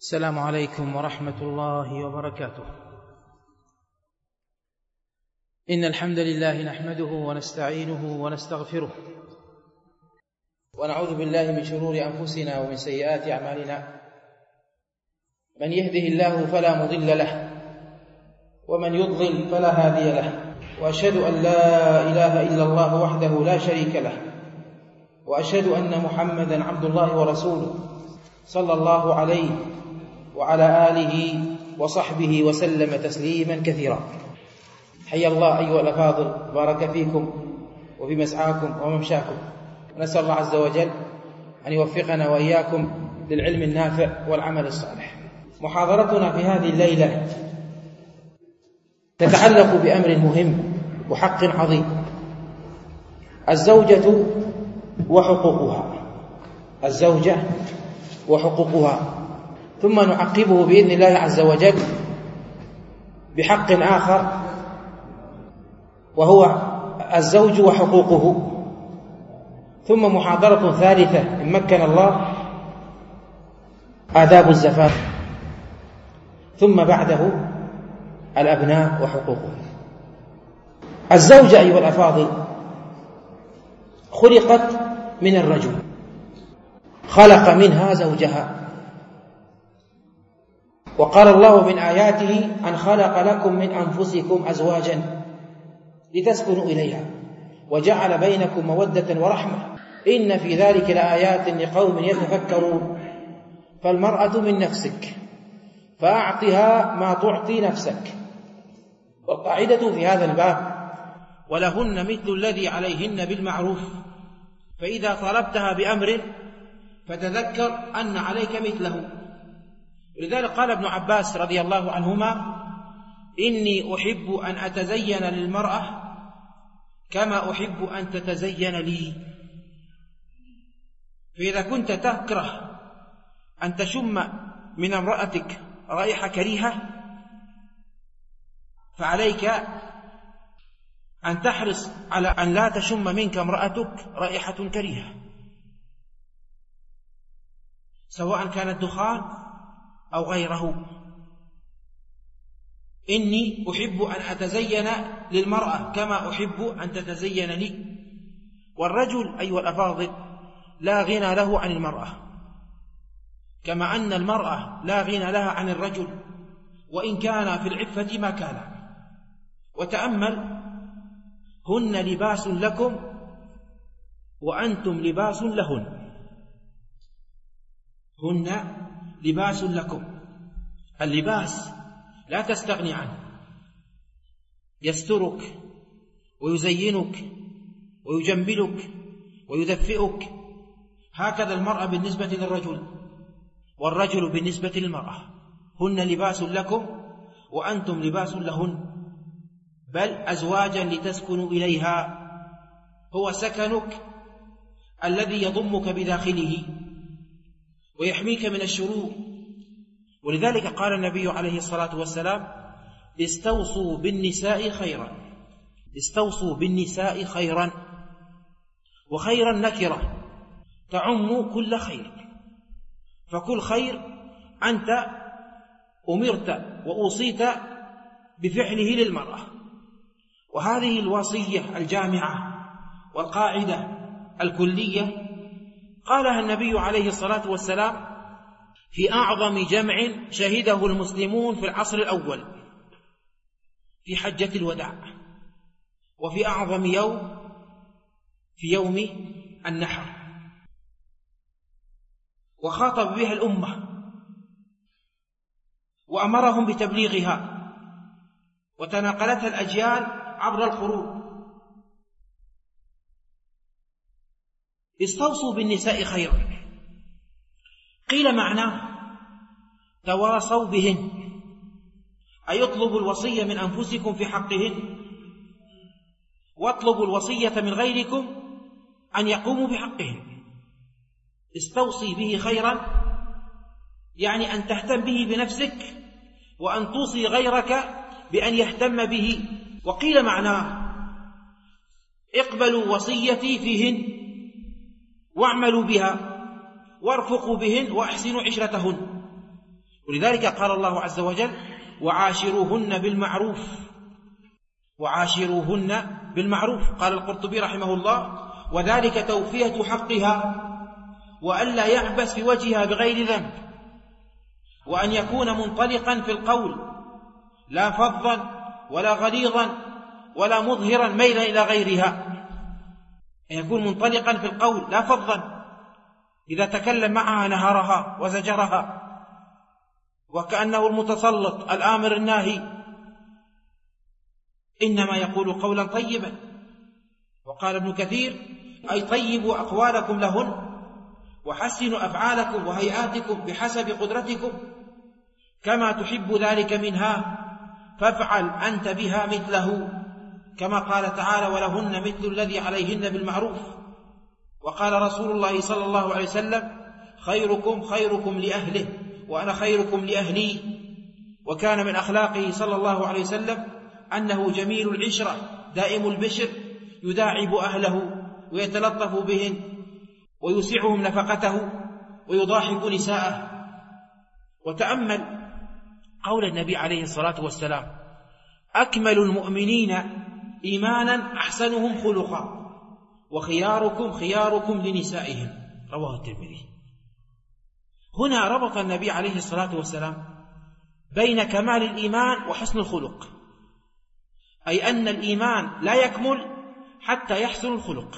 السلام عليكم ورحمة الله وبركاته. إن الحمد لله نحمده ونستعينه ونستغفره ونعوذ بالله من شرور أنفسنا ومن سيئات أعمالنا. من يهده الله فلا مضل له ومن يضلل فلا هادي له، وأشهد أن لا إله إلا الله وحده لا شريك له، وأشهد أن محمدا عبد الله ورسوله صلى الله عليه وعلى آله وصحبه وسلم تسليما كثيرا. حيا الله أيها الأفاضل، بارك فيكم وفي مسعاكم وممشاكم، ونسأل الله عز وجل أن يوفقنا وإياكم للعلم النافع والعمل الصالح. محاضرتنا في هذه الليلة تتعلق بأمر مهم وحق عظيم: الزوجة وحقوقها. الزوجة وحقوقها، ثم نعقبه بإذن الله عز وجل بحق آخر وهو الزوج وحقوقه، ثم محاضرة ثالثة إن مكن الله آداب الزفاف، ثم بعده الأبناء وحقوقهم. الزوجة أيها الأفاضل خلقت من الرجل، خلق منها زوجها، وقال الله من آياته أن خلق لكم من أنفسكم أزواجا لتسكنوا إليها وجعل بينكم مودة ورحمة إن في ذلك لآيات لقوم يتفكرون. فالمرأة من نفسك فأعطها ما تعطي نفسك. والقاعدة في هذا الباب: ولهن مثل الذي عليهن بالمعروف، فإذا طلبتها بأمر فتذكر أن عليك مثله. ولذلك قال ابن عباس رضي الله عنهما: إني أحب أن أتزين للمرأة كما أحب أن تتزين لي. فإذا كنت تكره أن تشم من امرأتك رائحة كريهة فعليك أن تحرص على أن لا تشم منك امرأتك رائحة كريهة، سواء كان الدخان أو غيره. إني أحب أن أتزين للمرأة كما أحب أن تتزين لي. والرجل أيها الأفاضل لا غنى له عن المرأة، كما أن المرأة لا غنى لها عن الرجل وإن كان في العفة ما كان. وتأمل: هن لباس لكم وأنتم لباس لهن. هن لباس لكم. اللباس لا تستغني عنه، يسترك ويزينك ويجملك ويدفئك. هكذا المرأة بالنسبة للرجل، والرجل بالنسبة للمرأة. هن لباس لكم وأنتم لباس لهن، بل أزواجا لتسكنوا إليها. هو سكنك الذي يضمك بداخله ويحميك من الشرور. ولذلك قال النبي عليه الصلاة والسلام: استوصوا بالنساء خيرا. استوصوا بالنساء خيرا. وخيرا نكرة تعم كل خير، فكل خير أنت أمرت وأوصيت بفعله للمرأة. وهذه الوصية الجامعة والقاعدة الكلية قالها النبي عليه الصلاة والسلام في أعظم جمع شهده المسلمون في العصر الأول في حجة الوداع، وفي أعظم يوم في يوم النحر، وخاطب بها الأمة وأمرهم بتبليغها، وتناقلتها الأجيال عبر القرون. استوصوا بالنساء خيرا. قيل معناه: تواصوا بهن، أي اطلبوا الوصية من أنفسكم في حقهن، واطلبوا الوصية من غيركم أن يقوموا بحقهن. استوصي به خيرا يعني أن تهتم به بنفسك وأن توصي غيرك بأن يهتم به. وقيل معناه: اقبلوا وصيتي فيهن واعملوا بها وارفقوا بهن وأحسنوا عشرتهن. ولذلك قال الله عز وجل: وعاشروهن بالمعروف. قال القرطبي رحمه الله: وذلك توفية حقها، وألا يعبس في وجهها بغير ذنب، وأن يكون منطلقا في القول، لا فظا ولا غليظا ولا مظهرا ميلا إلى غيرها. أن يكون منطلقا في القول، لا فظا، إذا تكلم معها نهرها وزجرها وكأنه المتسلط الآمر الناهي، إنما يقول قولا طيبا. وقال ابن كثير: أي طيبوا أقوالكم لهن، وحسنوا أفعالكم وهيئاتكم بحسب قدرتكم، كما تحب ذلك منها فافعل أنت بها مثله، كما قال تعالى: ولهن مثل الذي عليهن بالمعروف. وقال رسول الله صلى الله عليه وسلم: خيركم خيركم لأهله وأنا خيركم لأهلي. وكان من أخلاقه صلى الله عليه وسلم أنه جميل العشرة دائم البشر، يداعب أهله ويتلطف بهن ويوسعهم نفقته ويضاحك نساءه. وتأمل قول النبي عليه الصلاة والسلام: أكمل المؤمنين إيمانا أحسنهم خلقا، وخياركم خياركم لنسائهم. رواه الترمذي. هنا ربط النبي عليه الصلاة والسلام بين كمال الإيمان وحسن الخلق، أي أن الإيمان لا يكمل حتى يحسن الخلق.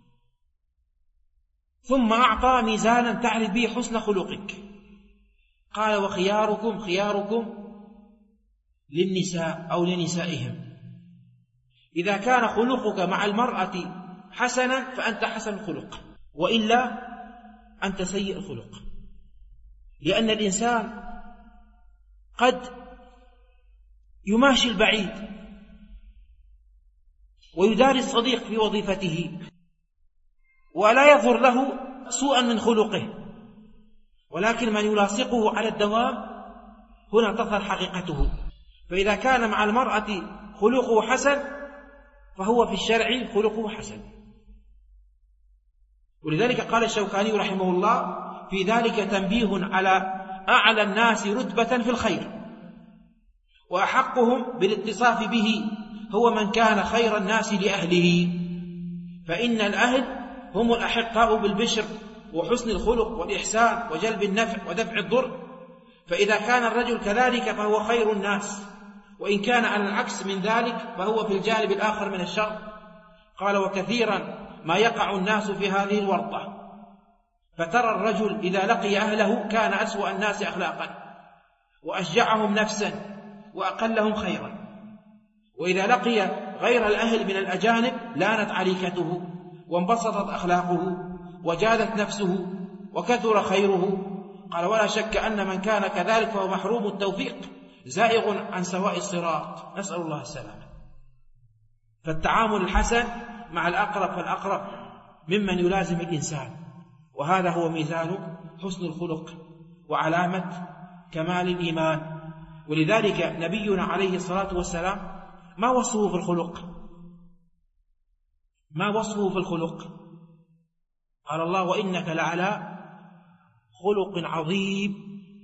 ثم أعطى ميزانا تعرف به حسن خلقك، قال: وخياركم خياركم للنساء أو لنسائهم. إذا كان خلقك مع المرأة حسنا فأنت حسن الخلق، وإلا أنت سيء الخلق. لأن الإنسان قد يماشي البعيد ويداري الصديق في وظيفته ولا يظهر له سوءا من خلقه، ولكن من يلاصقه على الدوام هنا تظهر حقيقته. فإذا كان مع المرأة خلقه حسن فهو في الشرع خلقه حسن. ولذلك قال الشوكاني رحمه الله: في ذلك تنبيه على أعلى الناس رتبة في الخير، وأحقهم بالاتصاف به هو من كان خير الناس لأهله، فإن الأهل هم الأحقاء بالبشر وحسن الخلق والإحسان وجلب النفع ودفع الضر. فإذا كان الرجل كذلك فهو خير الناس، وإن كان على العكس من ذلك فهو في الجانب الآخر من الشر. قال: وكثيرا ما يقع الناس في هذه الورطة، فترى الرجل إذا لقي أهله كان أسوأ الناس أخلاقا وأشجعهم نفسا وأقلهم خيرا، وإذا لقي غير الأهل من الأجانب لانت عليكته وانبسطت أخلاقه وجادت نفسه وكثر خيره. قال: ولا شك أن من كان كذلك فهو محروم التوفيق زائغ عن سواء الصراط، نسأل الله السلامة. فالتعامل الحسن مع الأقرب فالأقرب ممن يلازم الإنسان، وهذا هو ميزان حسن الخلق وعلامة كمال الإيمان. ولذلك نبينا عليه الصلاة والسلام ما وصفه في الخلق؟ ما وصفه في الخلق؟ قال الله: وإنك لعلى خلق عظيم.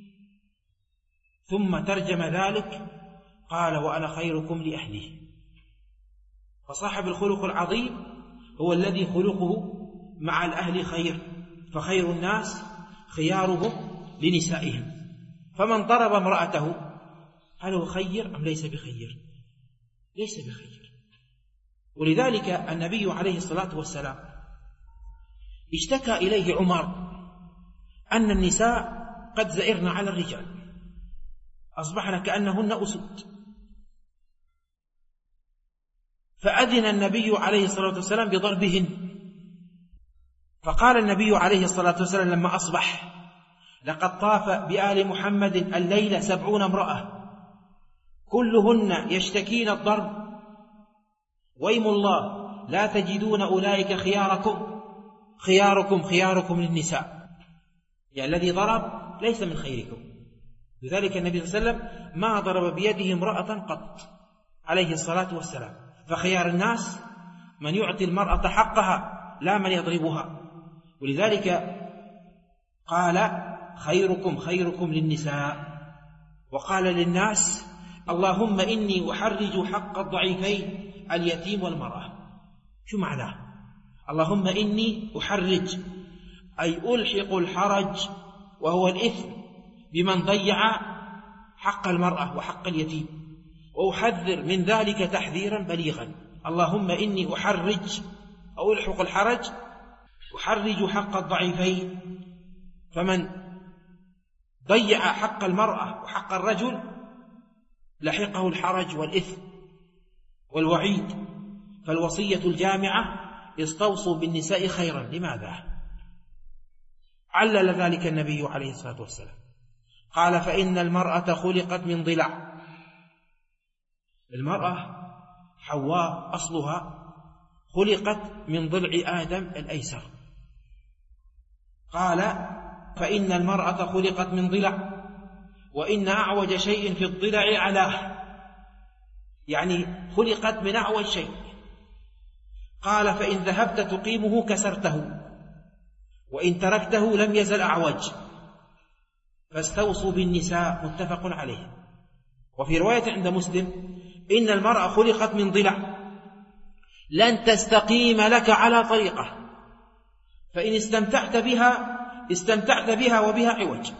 ثم ترجم ذلك قال: وأنا خيركم لأهله. فصاحب الخلق العظيم هو الذي خلقه مع الأهل خير، فخير الناس خيارهم لنسائهم. فمن ضرب امرأته هل هو خير أم ليس بخير؟ ليس بخير. ولذلك النبي عليه الصلاة والسلام اشتكى إليه عمر أن النساء قد زئرن على الرجال، أصبحن كأنهن أسود. فأذن النبي عليه الصلاة والسلام بضربهن. فقال النبي عليه الصلاة والسلام لما أصبح: لقد طاف بآل محمد الليلة 70 امرأة كلهن يشتكين الضرب، ويم الله لا تجدون أولئك خياركم خياركم خياركم للنساء. يعني الذي ضرب ليس من خيركم. لذلك النبي صلى الله عليه وسلم ما ضرب بيده امرأة قط عليه الصلاة والسلام. فخيار الناس من يعطي المرأة حقها لا من يضربها. ولذلك قال: خيركم خيركم للنساء. وقال للناس: اللهم إني أحرج حق الضعيفين اليتيم والمرأة. شو معناه؟ اللهم إني أحرج أي ألحق الحرج وهو الإثم بمن ضيع حق المرأة وحق اليتيم، وأحذر من ذلك تحذيرا بليغا. اللهم إني أحرج أو ألحق الحرج، أحرج حق الضعيفين، فمن ضيع حق المرأة وحق الرجل لحقه الحرج والإثم والوعيد. فالوصية الجامعة: استوصوا بالنساء خيرا. لماذا؟ علل ذلك النبي عليه الصلاة والسلام، قال: فإن المرأة خلقت من ضلع. المرأة حواء أصلها خلقت من ضلع آدم الأيسر. قال: فإن المرأة خلقت من ضلع، وإن أعوج شيء في الضلع علاه، يعني خلقت من أعوج شيء. قال: فإن ذهبت تقيمه كسرته، وإن تركته لم يزل أعوج. فاستوصوا بالنساء. متفق عليه. وفي رواية عند مسلم: إن المرأة خلقت من ضلع لن تستقيم لك على طريقة، فإن استمتعت بها وبها عوج.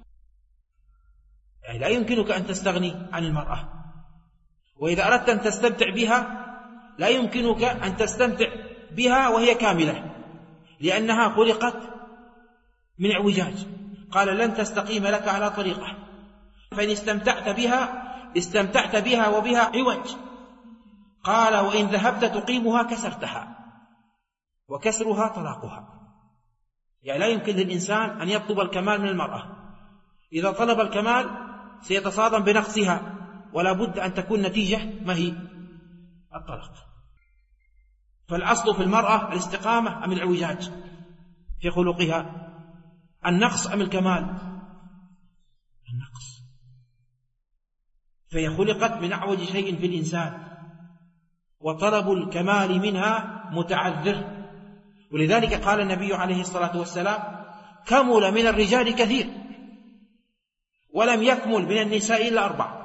يعني لا يمكنك أن تستغني عن المرأة، وإذا أردت أن تستمتع بها لا يمكنك أن تستمتع بها وهي كاملة، لأنها خلقت من اعوجاج. قال: لن تستقيم لك على طريقة، فإن استمتعت بها وبها عوج. قال: وإن ذهبت تقيمها كسرتها، وكسرها طلاقها. يعني لا يمكن للإنسان أن يطلب الكمال من المرأة، إذا طلب الكمال سيتصادم بنقصها، ولا بد أن تكون نتيجة ما هي؟ الطلاق. فالأصل في المرأة الاستقامة أم العوجاج في خلقها؟ النقص أم الكمال؟ النقص. فهي خلقت من أعوج شيء في الإنسان، وطلب الكمال منها متعذر. ولذلك قال النبي عليه الصلاة والسلام: كمل من الرجال كثير ولم يكمل من النساء إلا 4: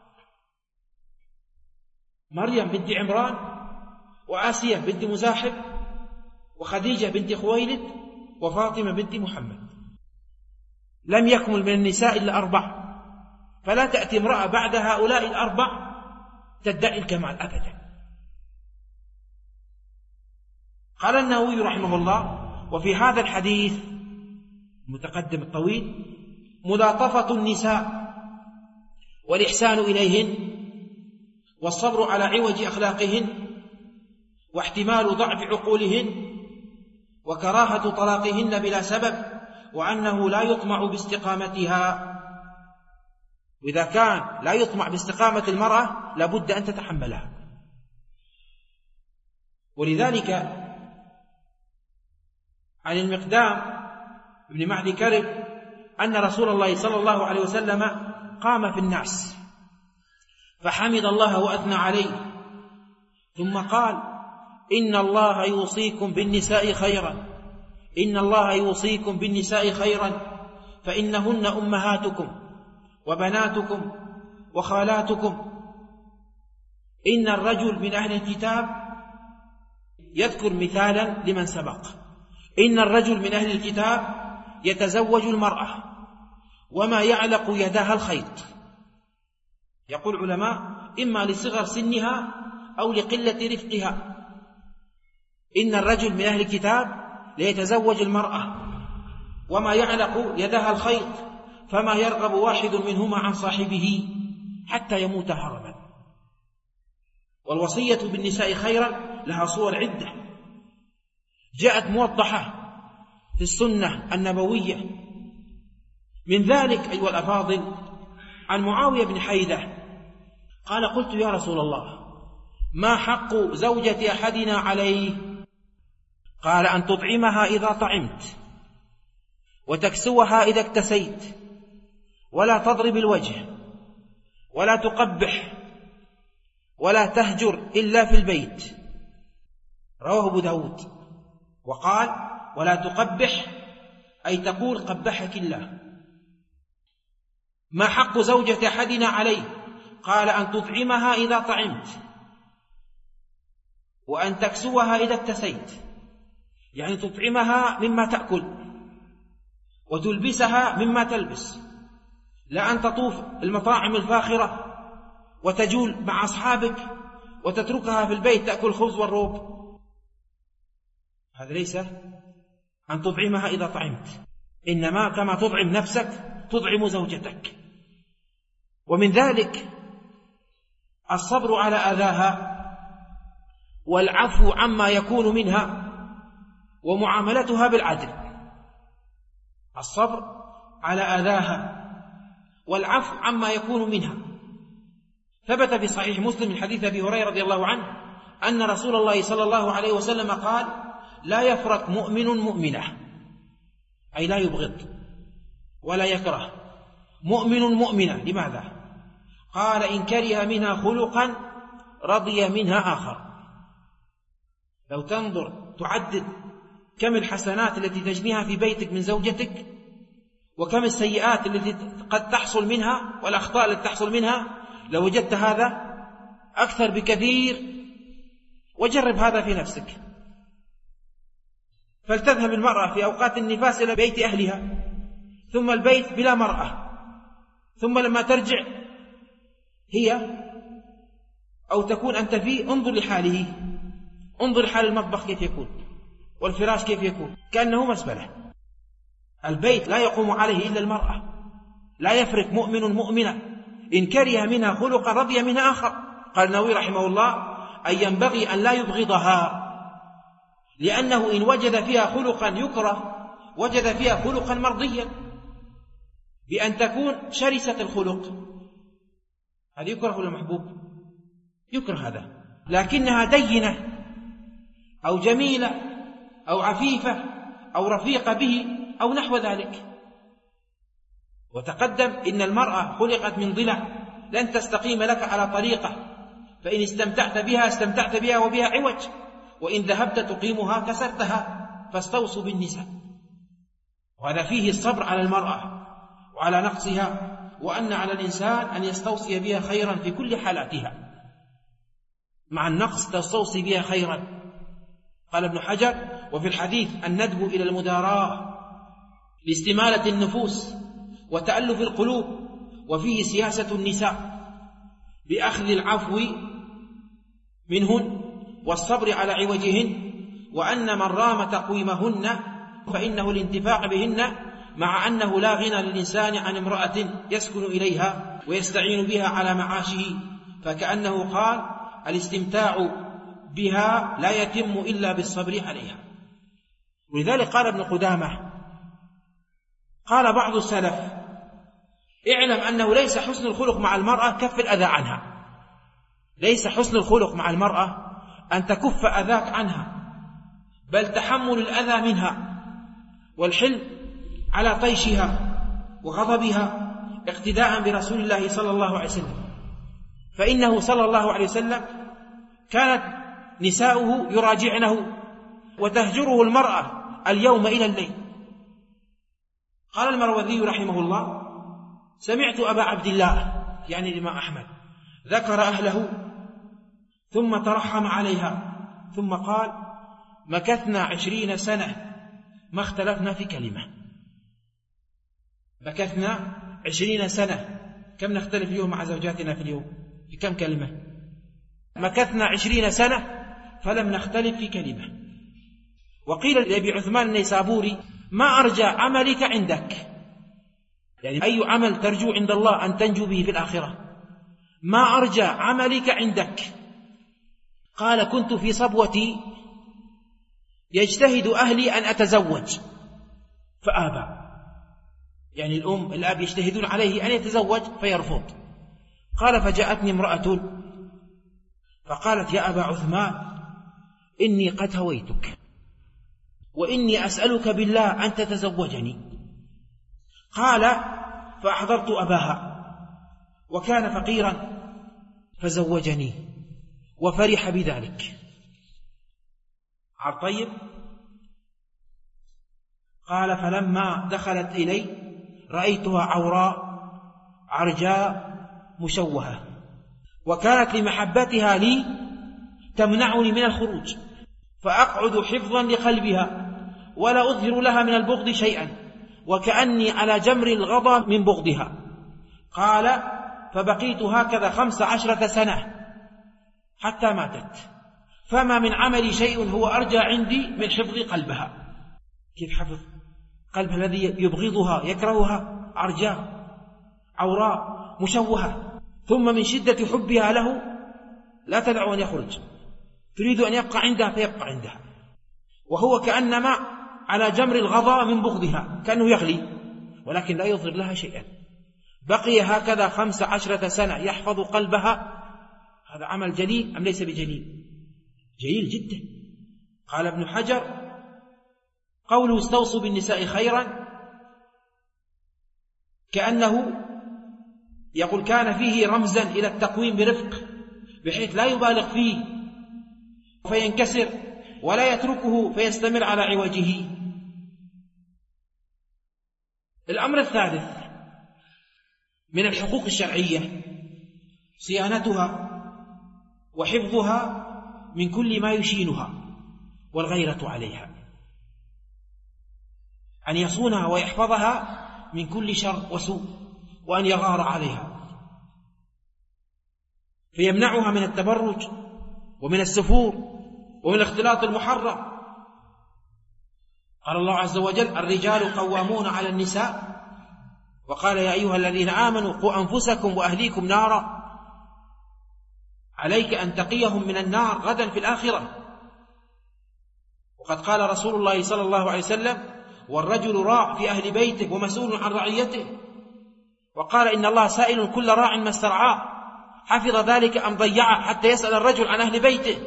مريم بنت عمران، وآسية بنت مزاحم، وخديجة بنت خويلد، وفاطمة بنت محمد. لم يكمل من النساء إلا 4. فلا تأتي امرأة بعد هؤلاء 4 تدعي الكمال أبدا. قال النووي رحمه الله: وفي هذا الحديث المتقدم الطويل ملاطفة النساء والإحسان إليهن، والصبر على عوج أخلاقهن، واحتمال ضعف عقولهن، وكراهة طلاقهن بلا سبب، وأنه لا يطمع باستقامتها. وإذا كان لا يطمع باستقامة المرأة لابد أن تتحملها. ولذلك عن المقدام بن معدي كرب أن رسول الله صلى الله عليه وسلم قام في الناس فحمد الله وأثنى عليه، ثم قال: إن الله يوصيكم بالنساء خيرا، إن الله يوصيكم بالنساء خيرا، فإنهن أمهاتكم وبناتكم وخالاتكم. إن الرجل من أهل الكتاب، يذكر مثالا لمن سبق، إن الرجل من أهل الكتاب يتزوج المرأة وما يعلق يداها الخيط. يقول علماء: إما لصغر سنها أو لقلة رفقها. إن الرجل من أهل الكتاب ليتزوج المرأة وما يعلق يداها الخيط، فما يرغب واحد منهما عن صاحبه حتى يموت هرما. والوصية بالنساء خيرا لها صور عدة جاءت موضحة في السنة النبوية. من ذلك أيها الأفاضل عن معاوية بن حيدة قال: قلت يا رسول الله: ما حق زوجة أحدنا عليه؟ قال: أن تطعمها إذا طعمت، وتكسوها إذا اكتسيت، ولا تضرب الوجه، ولا تقبح، ولا تهجر إلا في البيت. رواه أبو داود. وقال: ولا تقبح، أي تقول قبحك الله. ما حق زوجة أحدنا عليه؟ قال أن تطعمها إذا طعمت، وأن تكسوها إذا اكتسيت، يعني تطعمها مما تأكل وتلبسها مما تلبس، لا أن تطوف المطاعم الفاخرة وتجول مع أصحابك وتتركها في البيت تأكل خبز والروب. هذا ليس أن تطعمها إذا طعمت، إنما كما تطعم نفسك تطعم زوجتك. ومن ذلك الصبر على أذاها والعفو عما يكون منها ومعاملتها بالعدل. الصبر على أذاها والعفو عما يكون منها. ثبت في صحيح مسلم من حديث أبي هريرة رضي الله عنه أن رسول الله صلى الله عليه وسلم قال: لا يفرق مؤمن مؤمنة، أي لا يبغض ولا يكره، مؤمن مؤمنة. لماذا؟ قال: إن كره منها خلقا رضي منها آخر. لو تنظر تعدد كم الحسنات التي تجنيها في بيتك من زوجتك، وكم السيئات التي قد تحصل منها والأخطاء التي تحصل منها، لوجدت هذا أكثر بكثير. وجرب هذا في نفسك. فلتذهب المرأة في أوقات النفاس إلى بيت أهلها، ثم البيت بلا مرأة، ثم لما ترجع هي أو تكون أنت فيه، انظر لحاله، انظر لحال المطبخ كيف يكون، والفراش كيف يكون، كأنه مسبلة. البيت لا يقوم عليه إلا المرأة. لا يفرق مؤمن مؤمنة، إن كره منها خلقا رضي منها آخر. قال النووي رحمه الله: أي ينبغي أن لا يبغضها، لأنه إن وجد فيها خلقا يكره وجد فيها خلقا مرضيا، بأن تكون شرسة الخلق. هذا يكره ولا محبوب؟ يكره هذا. لكنها دينة أو جميلة أو عفيفة أو رفيقة به أو نحو ذلك. وتقدم إن المرأة خلقت من ضلع، لن تستقيم لك على طريقة، فإن استمتعت بها استمتعت بها وبها عوج، وإن ذهبت تقيمها كسرتها. فاستوصوا بالنساء. وهذا فيه الصبر على المرأة وعلى نقصها، وأن على الإنسان أن يستوصي بها خيرا في كل حالاتها. مع النقص تستوصي بها خيرا. قال ابن حجر: وفي الحديث الندب إلى المداراة لاستمالة النفوس وتألف القلوب، وفيه سياسة النساء بأخذ العفو منهن والصبر على عوجهن، وأن من رام تقويمهن فإنه الانتفاع بهن، مع أنه لا غنى للإنسان عن امرأة يسكن إليها ويستعين بها على معاشه، فكأنه قال: الاستمتاع بها لا يتم إلا بالصبر عليها. ولذلك قال ابن قدامة: قال بعض السلف: اعلم أنه ليس حسن الخلق مع المرأة كف الأذى عنها. ليس حسن الخلق مع المرأة أن تكف أذاك عنها، بل تحمل الأذى منها والحلم على طيشها وغضبها، اقتداء برسول الله صلى الله عليه وسلم. فإنه صلى الله عليه وسلم كانت نساؤه يراجعنه وتهجره المرأة اليوم إلى الليل. قال المروذي رحمه الله: سمعت أبا عبد الله، يعني الإمام أحمد، ذكر أهله ثم ترحم عليها، ثم قال: مكثنا 20 سنة ما اختلفنا في كلمة. مكثنا 20 سنة، كم نختلف اليوم مع زوجاتنا في اليوم؟ في كم كلمة؟ مكثنا 20 سنة فلم نختلف في كلمة. وقيل لأبي عثمان النيسابوري: ما أرجى عملك عندك، يعني أي عمل ترجو عند الله أن تنجو به في الآخرة؟ ما أرجى عملك عندك؟ قال: كنت في صبوتي يجتهد أهلي أن أتزوج فآبى، يعني الأم الأب يجتهدون عليه أن يتزوج فيرفض. قال: فجاءتني امرأة فقالت: يا أبا عثمان، إني قد هويتك، وإني أسألك بالله أن تتزوجني. قال: فأحضرت أباها وكان فقيرا فزوجني وفرح بذلك. طيب. قال: فلما دخلت إلي رأيتها عوراء عرجاء مشوهة، وكانت لمحبتها لي تمنعني من الخروج، فأقعد حفظا لقلبها ولا أظهر لها من البغض شيئا، وكأني على جمر الغضا من بغضها. قال: فبقيت هكذا 15 سنة حتى ماتت، فما من عملي شيء هو أرجى عندي من حفظ قلبها. كيف حفظ قلبها الذي يبغضها يكرهها؟ عرجاء عوراء مشوهة، ثم من شدة حبها له لا تدع أن يخرج، تريد أن يبقى عندها فيبقى عندها، وهو كأنما على جمر الغضا من بغضها، كأنه يغلي ولكن لا يظهر لها شيئا. بقي هكذا 15 سنة يحفظ قلبها. هذا عمل جليل أم ليس بجليل؟ جليل جدا. قال ابن حجر: قوله استوصوا بالنساء خيرا كأنه يقول كان فيه رمزا إلى التقويم برفق، بحيث لا يبالغ فيه فينكسر ولا يتركه فيستمر على عوجه. الأمر الثالث من الحقوق الشرعية صيانتها وحفظها من كل ما يشينها والغيرة عليها، أن يصونها ويحفظها من كل شر وسوء، وأن يغار عليها، فيمنعها من التبرج ومن السفور ومن الاختلاط المحرم. قال الله عز وجل: الرجال قوامون على النساء، وقال: يا أيها الذين آمنوا قوا أنفسكم وأهليكم نارا، عليك أن تقيهم من النار غدا في الآخرة. وقد قال رسول الله صلى الله عليه وسلم: والرجل راع في أهل بيته ومسؤول عن رعيته. وقال: إن الله سائل كل راع ما استرعاه، حفظ ذلك أم ضيعه، حتى يسأل الرجل عن أهل بيته.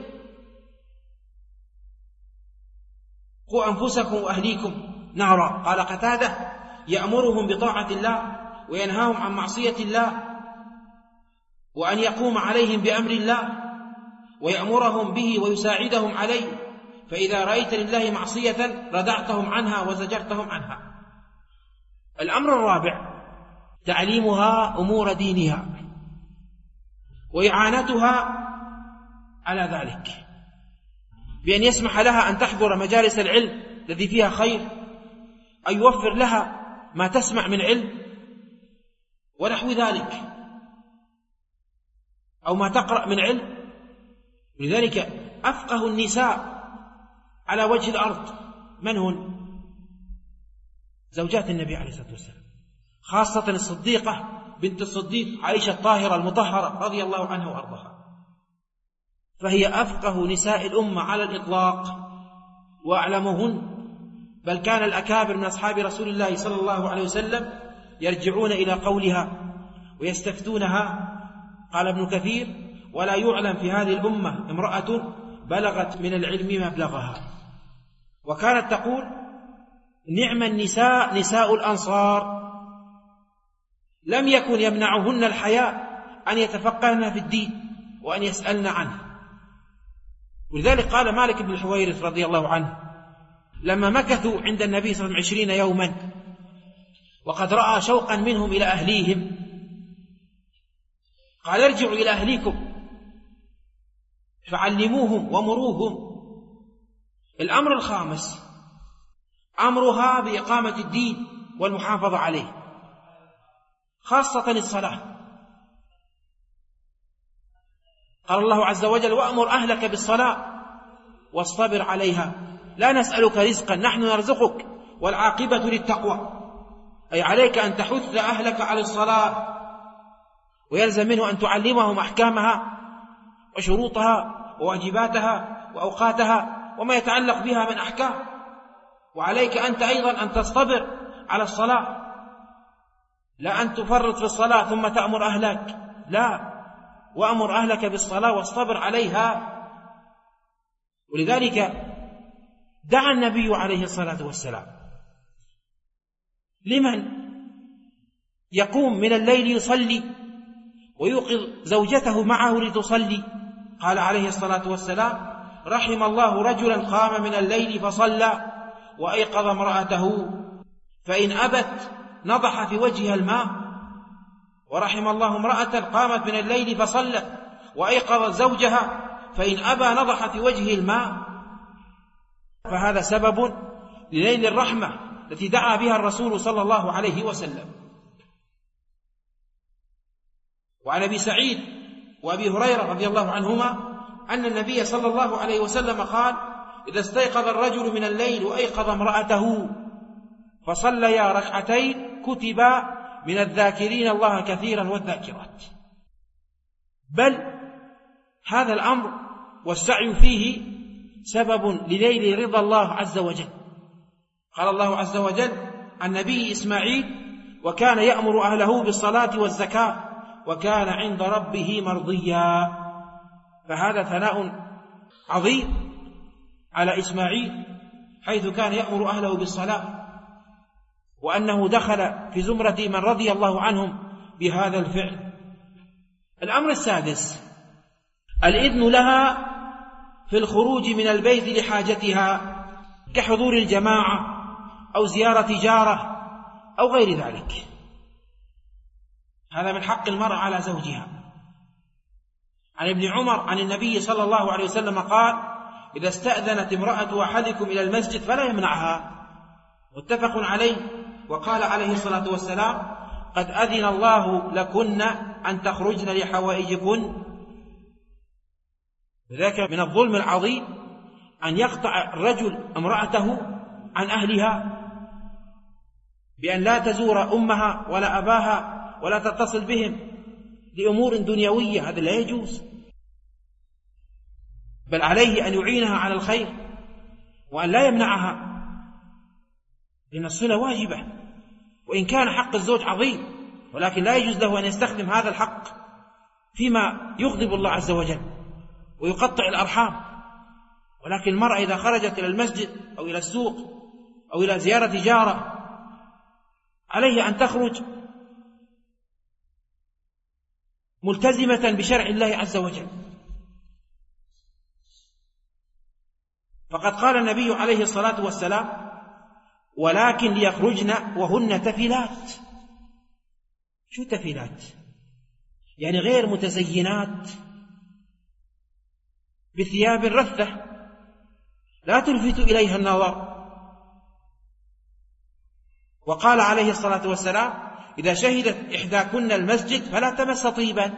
قوا أنفسكم وأهليكم نارا. قال قتادة: يأمرهم بطاعة الله وينهاهم عن معصية الله، وأن يقوم عليهم بأمر الله ويأمرهم به ويساعدهم عليه، فإذا رأيت لله معصية ردعتهم عنها وزجرتهم عنها. الأمر الرابع تعليمها أمور دينها وإعانتها على ذلك، بأن يسمح لها أن تحضر مجالس العلم الذي فيها خير، أن يوفر لها ما تسمع من علم ونحو ذلك، أو ما تقرأ من علم. لذلك أفقه النساء على وجه الأرض من هن؟ زوجات النبي عليه الصلاة والسلام، خاصة الصديقة بنت الصديق عائشة الطاهرة المطهرة رضي الله عنها وأرضاها، فهي أفقه نساء الأمة على الإطلاق وأعلمهن. بل كان الأكابر من أصحاب رسول الله صلى الله عليه وسلم يرجعون إلى قولها ويستفتونها. قال ابن كثير: ولا يعلم في هذه الأمة امرأة بلغت من العلم مبلغها. وكانت تقول: نعم النساء نساء الأنصار، لم يكن يمنعهن الحياء أن يتفقهن في الدين وأن يسألن عنه. ولذلك قال مالك بن الحويرث رضي الله عنه لما مكثوا عند النبي صلى الله عليه وسلم 20 يوما، وقد رأى شوقا منهم إلى أهليهم، قال: ارجعوا إلى أهليكم فعلموهم ومروهم. الأمر الخامس أمرها بإقامة الدين والمحافظة عليه، خاصة الصلاة. قال الله عز وجل: وأمر أهلك بالصلاة واصطبر عليها لا نسألك رزقا نحن نرزقك والعاقبة للتقوى. أي عليك أن تحث أهلك على الصلاة، ويلزم منه أن تعلمهم أحكامها وشروطها وواجباتها وأوقاتها وما يتعلق بها من أحكام. وعليك أنت أيضا أن تصطبر على الصلاة، لا أن تفرط في الصلاة ثم تأمر أهلك، لا، وأمر أهلك بالصلاة واصطبر عليها. ولذلك دعا النبي عليه الصلاة والسلام لمن يقوم من الليل يصلي ويوقظ زوجته معه لتصلي. قال عليه الصلاة والسلام: رحم الله رجلا قام من الليل فصلى وأيقظ امرأته، فإن أبت نضح في وجهها الماء ورحم الله امرأة قامت من الليل فصلت وأيقظت زوجها فإن أبى نضح في وجهه الماء، فهذا سبب لنيل الرحمة التي دعا بها الرسول صلى الله عليه وسلم. وعن أبي سعيد وأبي هريرة رضي الله عنهما أن النبي صلى الله عليه وسلم قال: إذا استيقظ الرجل من الليل وأيقظ امرأته فصليا ركعتين كتبا من الذاكرين الله كثيرا والذاكرات. بل هذا الأمر والسعي فيه سبب لنيل رضا الله عز وجل. قال الله عز وجل عن نبي إسماعيل: وكان يأمر أهله بالصلاة والزكاة وكان عند ربه مرضيا. فهذا ثناء عظيم على إسماعيل، حيث كان يأمر أهله بالصلاة، وأنه دخل في زمرة من رضي الله عنهم بهذا الفعل. الأمر السادس: الإذن لها في الخروج من البيت لحاجتها، كحضور الجماعة أو زيارة جارة أو غير ذلك. هذا من حق المرأة على زوجها. عن ابن عمر عن النبي صلى الله عليه وسلم قال: إذا استأذنت امرأة أحدكم إلى المسجد فلا يمنعها. متفق عليه. وقال عليه الصلاة والسلام: قد أذن الله لكن أن تخرجن لحوائجكن. وذلك من الظلم العظيم أن يقطع الرجل امرأته عن أهلها بأن لا تزور أمها ولا أباها ولا تتصل بهم لأمور دنيوية. هذا لا يجوز، بل عليه أن يعينها على الخير وأن لا يمنعها، لأن الصلة واجبة. وإن كان حق الزوج عظيم، ولكن لا يجوز له أن يستخدم هذا الحق فيما يغضب الله عز وجل ويقطع الأرحام. ولكن المرأة إذا خرجت إلى المسجد أو إلى السوق أو إلى زيارة جارة عليه أن تخرج ملتزمة بشرع الله عز وجل. فقد قال النبي عليه الصلاة والسلام: ولكن ليخرجن وهن تفلات. شو تفلات؟ يعني غير متزينات بثياب رثة لا تلفت إليها النظر. وقال عليه الصلاة والسلام: إذا شهدت إحداكن المسجد فلا تمس طيبا.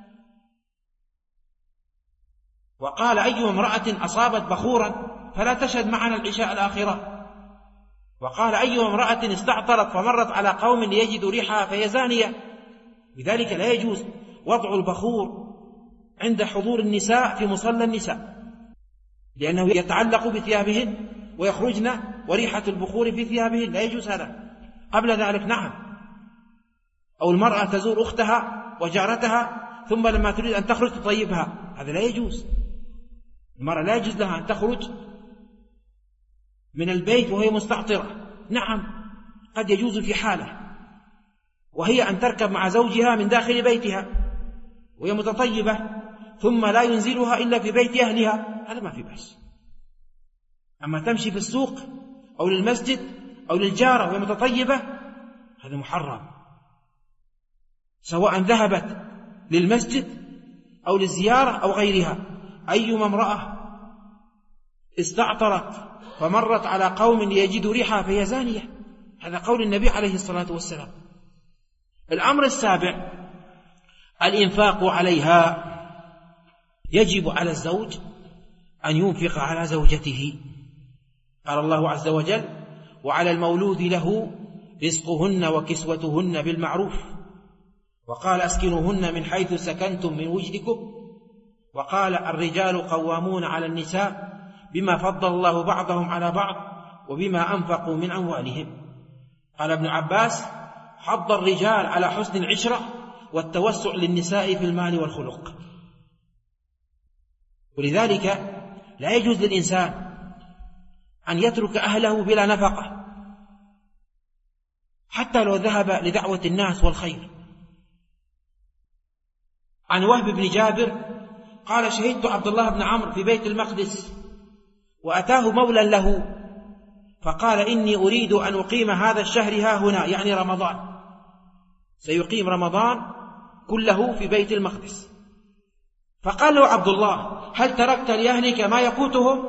وقال: أي امرأة أصابت بخورا فلا تشهد معنا العشاء الآخرة. وقال: أي امرأة استعطرت فمرت على قوم ليجدوا ريحها فهي زانية. لذلك لا يجوز وضع البخور عند حضور النساء في مصلى النساء، لأنه يتعلق بثيابهن ويخرجن وريحة البخور في ثيابهن، لا يجوز هذا. قبل ذلك نعم. أو المرأة تزور أختها وجارتها ثم لما تريد أن تخرج تطيبها، هذا لا يجوز. المرأة لا يجوز لها أن تخرج من البيت وهي مستعطرة. نعم، قد يجوز في حالة، وهي أن تركب مع زوجها من داخل بيتها وهي متطيبة ثم لا ينزلها إلا في بيت أهلها، هذا ما في بأس. أما تمشي في السوق أو للمسجد أو للجارة وهي متطيبة، هذا محرم، سواء ذهبت للمسجد أو للزيارة أو غيرها. أيما امرأة استعطرت فمرت على قوم ليجدوا ريحها فهي زانية، هذا قول النبي عليه الصلاة والسلام. الأمر السابع: الإنفاق عليها. يجب على الزوج أن ينفق على زوجته. قال الله عز وجل: وعلى المولود له رزقهن وكسوتهن بالمعروف. وقال: أسكنوهن من حيث سكنتم من وجدكم. وقال: الرجال قوامون على النساء بما فضل الله بعضهم على بعض وبما أنفقوا من أموالهم. قال ابن عباس: حض الرجال على حسن العشرة والتوسع للنساء في المال والخلق. ولذلك لا يجوز للإنسان أن يترك أهله بلا نفقة حتى لو ذهب لدعوة الناس والخير. عن وهب بن جابر قال: شهدت عبد الله بن عمرو في بيت المقدس وأتاه مولى له فقال: إني أريد أن أقيم هذا الشهر ها هنا، يعني رمضان، سيقيم رمضان كله في بيت المقدس. فقال له عبد الله: هل تركت لأهلك ما يقوتهم؟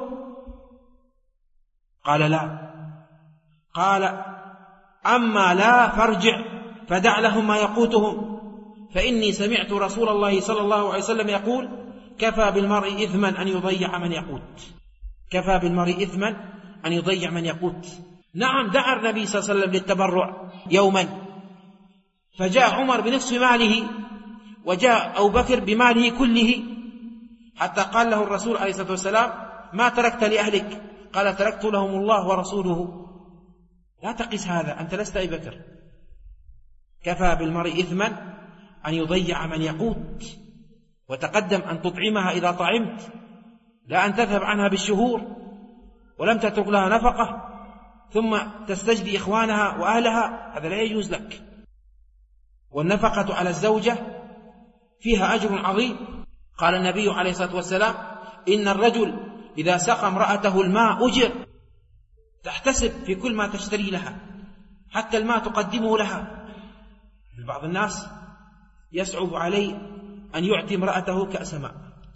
قال: لا. قال: أما لا فارجع فدع لهم ما يقوتهم، فإني سمعت رسول الله صلى الله عليه وسلم يقول: كفى بالمرء إثما أن يضيع من يقوت. كفى بالمرء إثما أن يضيع من يقوت. نعم، دعا النبي صلى الله عليه وسلم للتبرع يوما، فجاء عمر بنصف ماله، وجاء أبو بكر بماله كله، حتى قال له الرسول عليه الصلاة والسلام: ما تركت لأهلك؟ قال: تركت لهم الله ورسوله. لا تقس هذا، أنت لست أبي بكر. كفى بالمرء إثما أن يضيع من يقوت. وتقدم أن تطعمها إذا طعمت، لا أن تذهب عنها بالشهور ولم تترك لها نفقة ثم تستجدي إخوانها وأهلها، هذا لا يجوز لك. والنفقة على الزوجة فيها أجر عظيم. قال النبي عليه الصلاة والسلام: إن الرجل إذا سقى امرأته الماء أجر، تحتسب في كل ما تشتري لها، حتى الماء تقدمه لها. بعض الناس يصعب عليه أن يعطي امرأته كأس ماء،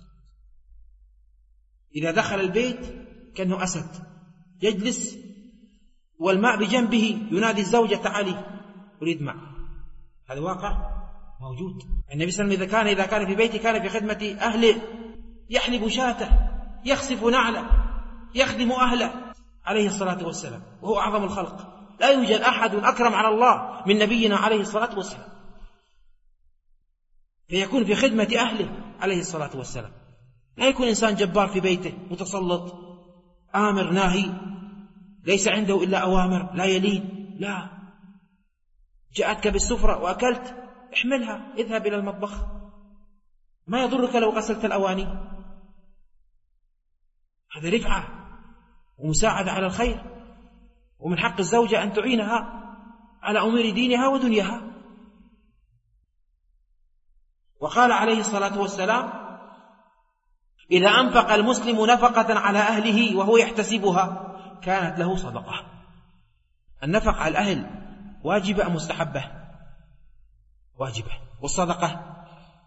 إذا دخل البيت كأنه أسد يجلس والماء بجنبه، ينادي الزوجة: تعالي أريد ماء. هذا واقع موجود. النبي صلى الله عليه وسلم إذا كان في بيته كان في خدمة أهله، يحلب شاته، يخسف نعله، يخدم أهله عليه الصلاة والسلام، وهو أعظم الخلق. لا يوجد أحد أكرم على الله من نبينا عليه الصلاة والسلام، فيكون في خدمة أهله عليه الصلاة والسلام. لا يكون إنسان جبار في بيته متسلط آمر ناهي، ليس عنده إلا أوامر لا يلين. لا، جاءتك بالسفرة وأكلت، احملها، اذهب إلى المطبخ، ما يضرك لو غسلت الأواني. هذا رفعة ومساعدة على الخير، ومن حق الزوجة أن تعينها على أمور دينها ودنياها. وقال عليه الصلاة والسلام: إذا أنفق المسلم نفقة على أهله وهو يحتسبها كانت له صدقة. النفق على الأهل واجبة أم مستحبة؟ واجبة. والصدقة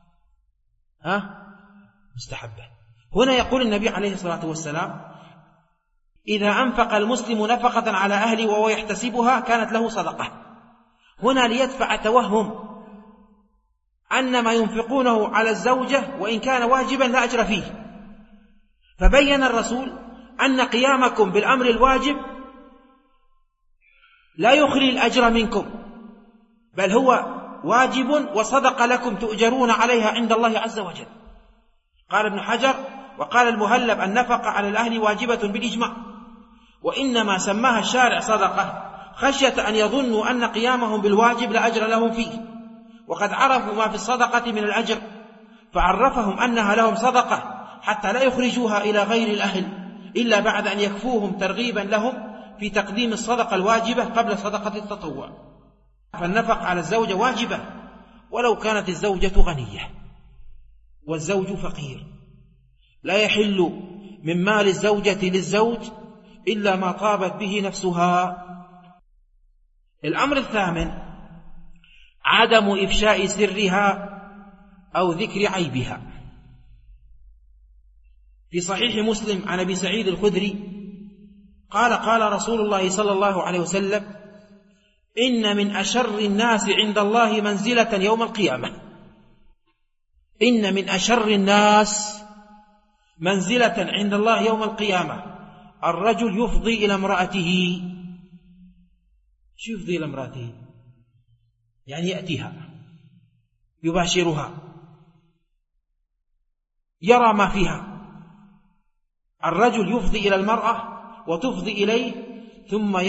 مستحبة. هنا يقول النبي عليه الصلاة والسلام: إذا أنفق المسلم نفقة على أهله وهو يحتسبها كانت له صدقة. هنا ليدفع توهم أن ما ينفقونه على الزوجة وإن كان واجبا لا أجر فيه، فبين الرسول أن قيامكم بالأمر الواجب لا يخلي الأجر منكم، بل هو واجب وصدق لكم تؤجرون عليها عند الله عز وجل. قال ابن حجر: وقال المهلب: النفقة على الأهل واجبة بالإجماع، وإنما سماها الشارع صدقة خشية أن يظنوا أن قيامهم بالواجب لا أجر لهم فيه، وقد عرفوا ما في الصدقة من الأجر، فعرفهم أنها لهم صدقة حتى لا يخرجوها إلى غير الأهل إلا بعد أن يكفوهم ترغيبا لهم في تقديم الصدقة الواجبة قبل صدقة التطوع. فالنفق على الزوجة واجبة ولو كانت الزوجة غنية والزوج فقير. لا يحل من مال الزوجة للزوج إلا ما طابت به نفسها. الأمر الثامن: عدم إفشاء سرها أو ذكر عيبها. في صحيح مسلم عن أبي سعيد الخدري قال: قال رسول الله صلى الله عليه وسلم: إن من أشر الناس عند الله منزلة يوم القيامة. إن من أشر الناس منزلة عند الله يوم القيامة الرجل يفضي إلى امرأته. شو يفضي إلى امرأته؟ يعني يأتيها، يباشرها، يرى ما فيها. الرجل يفضي إلى المرأة وتفضي إليه ثم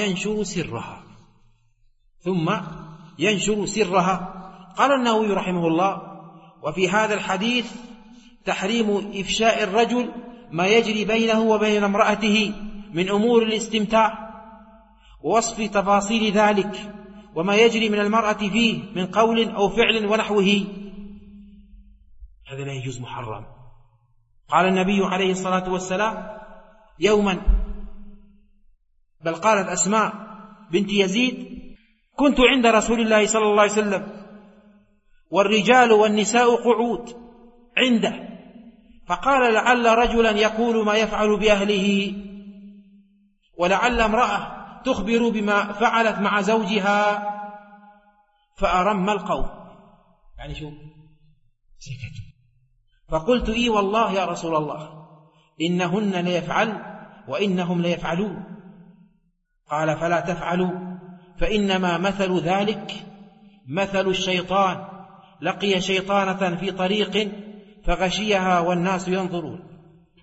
ينشر سرها. قال النووي رحمه الله: وفي هذا الحديث تحريم إفشاء الرجل ما يجري بينه وبين امرأته من أمور الاستمتاع، ووصف تفاصيل ذلك وما يجري من المرأة فيه من قول أو فعل ونحوه. هذا لا يجوز، محرم. قال النبي عليه الصلاة والسلام يوما، بل قالت أسماء بنت يزيد: كنت عند رسول الله صلى الله عليه وسلم والرجال والنساء قعود عنده، فقال لعل رجلا يقول ما يفعل بأهله، ولعل امرأة تخبر بما فعلت مع زوجها، فأرم القوم. يعني شو سكتوا. فقلت إي والله يا رسول الله إنهن ليفعل وإنهم ليفعلون. قال فلا تفعلوا، فإنما مثل ذلك مثل الشيطان لقي شيطانة في طريق فغشيها والناس ينظرون.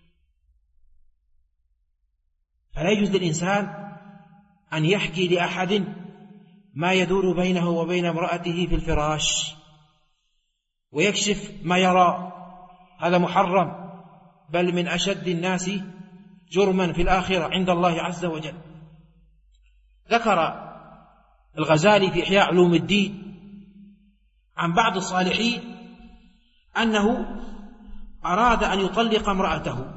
فلا يجوز للإنسان أن يحكي لأحد ما يدور بينه وبين امرأته في الفراش ويكشف ما يرى، هذا محرم، بل من أشد الناس جرما في الآخرة عند الله عز وجل. ذكر الغزالي في إحياء علوم الدين عن بعض الصالحين أنه أراد أن يطلق امرأته،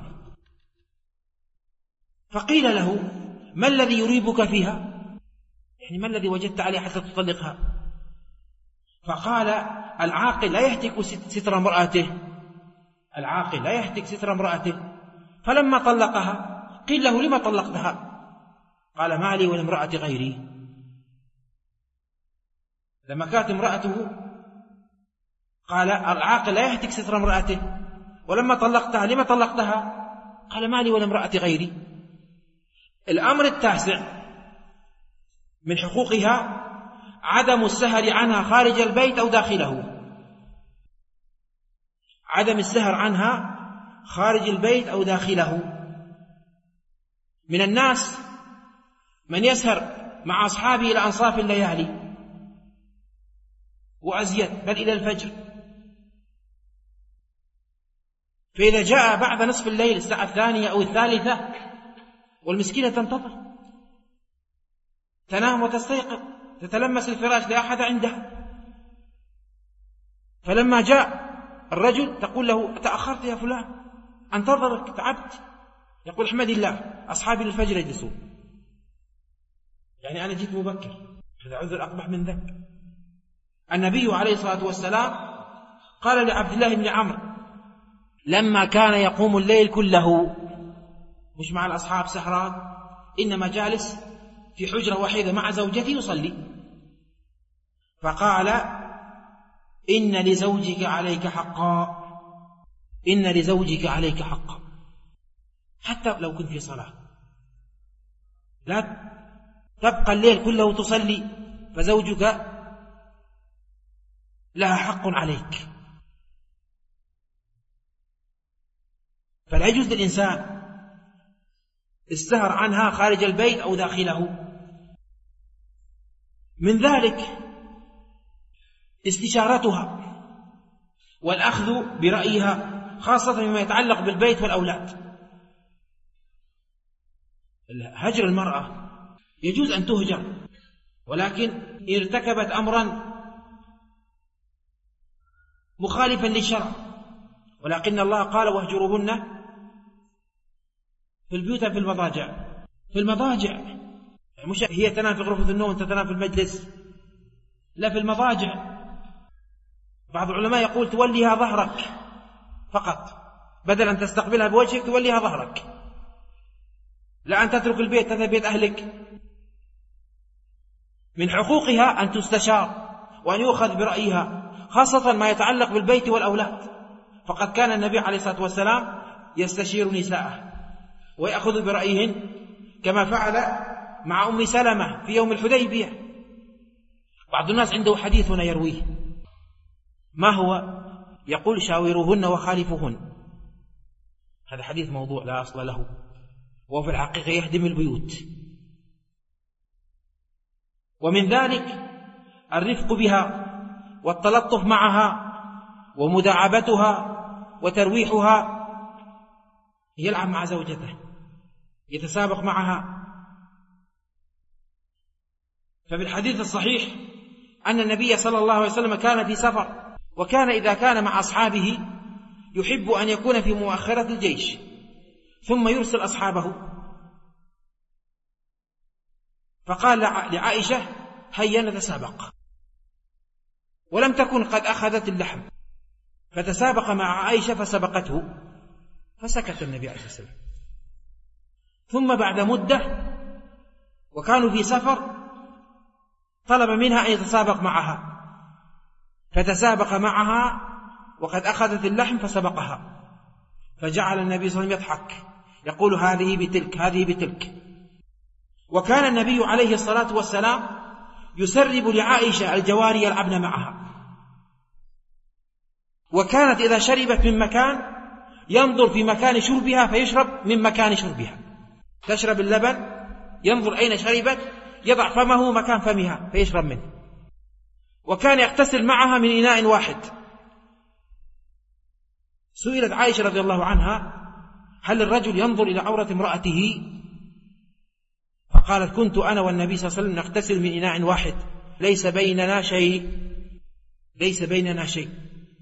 فقيل له ما الذي يريبك فيها؟ يعني ما الذي وجدت عليه حتى تطلقها؟ فقال العاقل لا يهتك ستر امرأته، العاقل لا يهتك ستر امرأته. فلما طلقها قيل له لما طلقتها؟ قال ما لي ولامرأة غيري. لما كانت امرأته قال العاقل لا يهتك ستر امرأته، ولما طلقتها لما طلقتها؟ قال ما لي ولامرأة غيري. الأمر التاسع من حقوقها عدم السهر عنها خارج البيت أو داخله، عدم السهر عنها خارج البيت أو داخله. من الناس من يسهر مع أصحابه إلى أنصاف الليالي وأزيد، بل إلى الفجر، فإذا جاء بعد نصف الليل الساعة 2 أو 3 والمسكينة تنتظر، تنام وتستيقظ، تتلمس الفراش لا أحد عندها. فلما جاء الرجل تقول له تأخرت يا فلان، انتظرك تعبت. يقول احمد الله أصحابي للفجر يجلسون، يعني أنا جيت مبكر، هذا عذر أقبح من ذنب. النبي عليه الصلاة والسلام قال لعبد الله بن عمرو لما كان يقوم الليل كله، مش مع الأصحاب سهران، إنما جالس في حجرة وحيدة مع زوجته يصلي، فقال إن لزوجك عليك حقا، إن لزوجك عليك حقا، حتى لو كنت في صلاة لا تبقى الليل كله تصلي، فزوجك لها حق عليك. فلا يجوز للإنسان السهر عنها خارج البيت أو داخله. من ذلك استشارتها والأخذ برأيها، خاصة فيما يتعلق بالبيت والأولاد. هجر المرأة يجوز أن تهجر، ولكن إن ارتكبت أمرا مخالفا للشرع، ولكن الله قال واهجروهن في البيوت في المضاجع، في المضاجع، مش هي تنام في غرفة النوم وانت تنام في المجلس، لا، في المضاجع. بعض العلماء يقول توليها ظهرك فقط، بدل أن تستقبلها بوجهك توليها ظهرك، لا أن تترك البيت تذهب بيت أهلك. من حقوقها أن تستشار وأن يؤخذ برأيها، خاصة ما يتعلق بالبيت والأولاد، فقد كان النبي عليه الصلاة والسلام يستشير نساءه ويأخذ برأيهن، كما فعل مع أم سلمة في يوم الحديبية. بعض الناس عنده حديث هنا يرويه، ما هو؟ يقول شاوروهن وخالفوهن. هذا حديث موضوع لا أصل له، وفي الحقيقة يهدم البيوت. ومن ذلك الرفق بها والتلطف معها ومداعبتها وترويحها. يلعب مع زوجته، يتسابق معها. ففي الحديث الصحيح أن النبي صلى الله عليه وسلم كان في سفر، وكان إذا كان مع أصحابه يحب أن يكون في مؤخرة الجيش ثم يرسل أصحابه. فقال لعائشة هيا نتسابق، ولم تكن قد أخذت اللحم، فتسابق مع عائشة فسبقته، فسكت النبي عليه الصلاة والسلام. ثم بعد مدة وكانوا في سفر طلب منها أن يتسابق معها، فتسابق معها وقد أخذت اللحم فسبقها، فجعل النبي صلى الله عليه وسلم يضحك يقول هذه بتلك هذه بتلك. وكان النبي عليه الصلاة والسلام يسرب لعائشة الجواري يلعبن معها، وكانت إذا شربت من مكان ينظر في مكان شربها فيشرب من مكان شربها، تشرب اللبن ينظر أين شربت يضع فمه مكان فمها فيشرب منه. وكان يغتسل معها من إناء واحد. سئلت عائشة رضي الله عنها هل الرجل ينظر إلى عورة امرأته؟ فقالت كنت أنا والنبي صلى الله عليه وسلم نغتسل من إناء واحد، ليس بيننا شيء.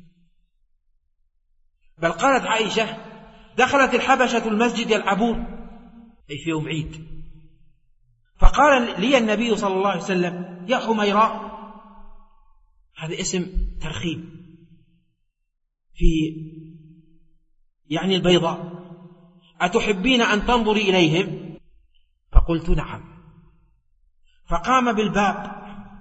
بل قالت عائشة دخلت الحبشة المسجد يلعبون، أي في يوم عيد، فقال لي النبي صلى الله عليه وسلم يا حميراء، هذا اسم ترخيم في يعني البيضاء، أتحبين أن تنظري إليهم؟ فقلت نعم. فقام بالباب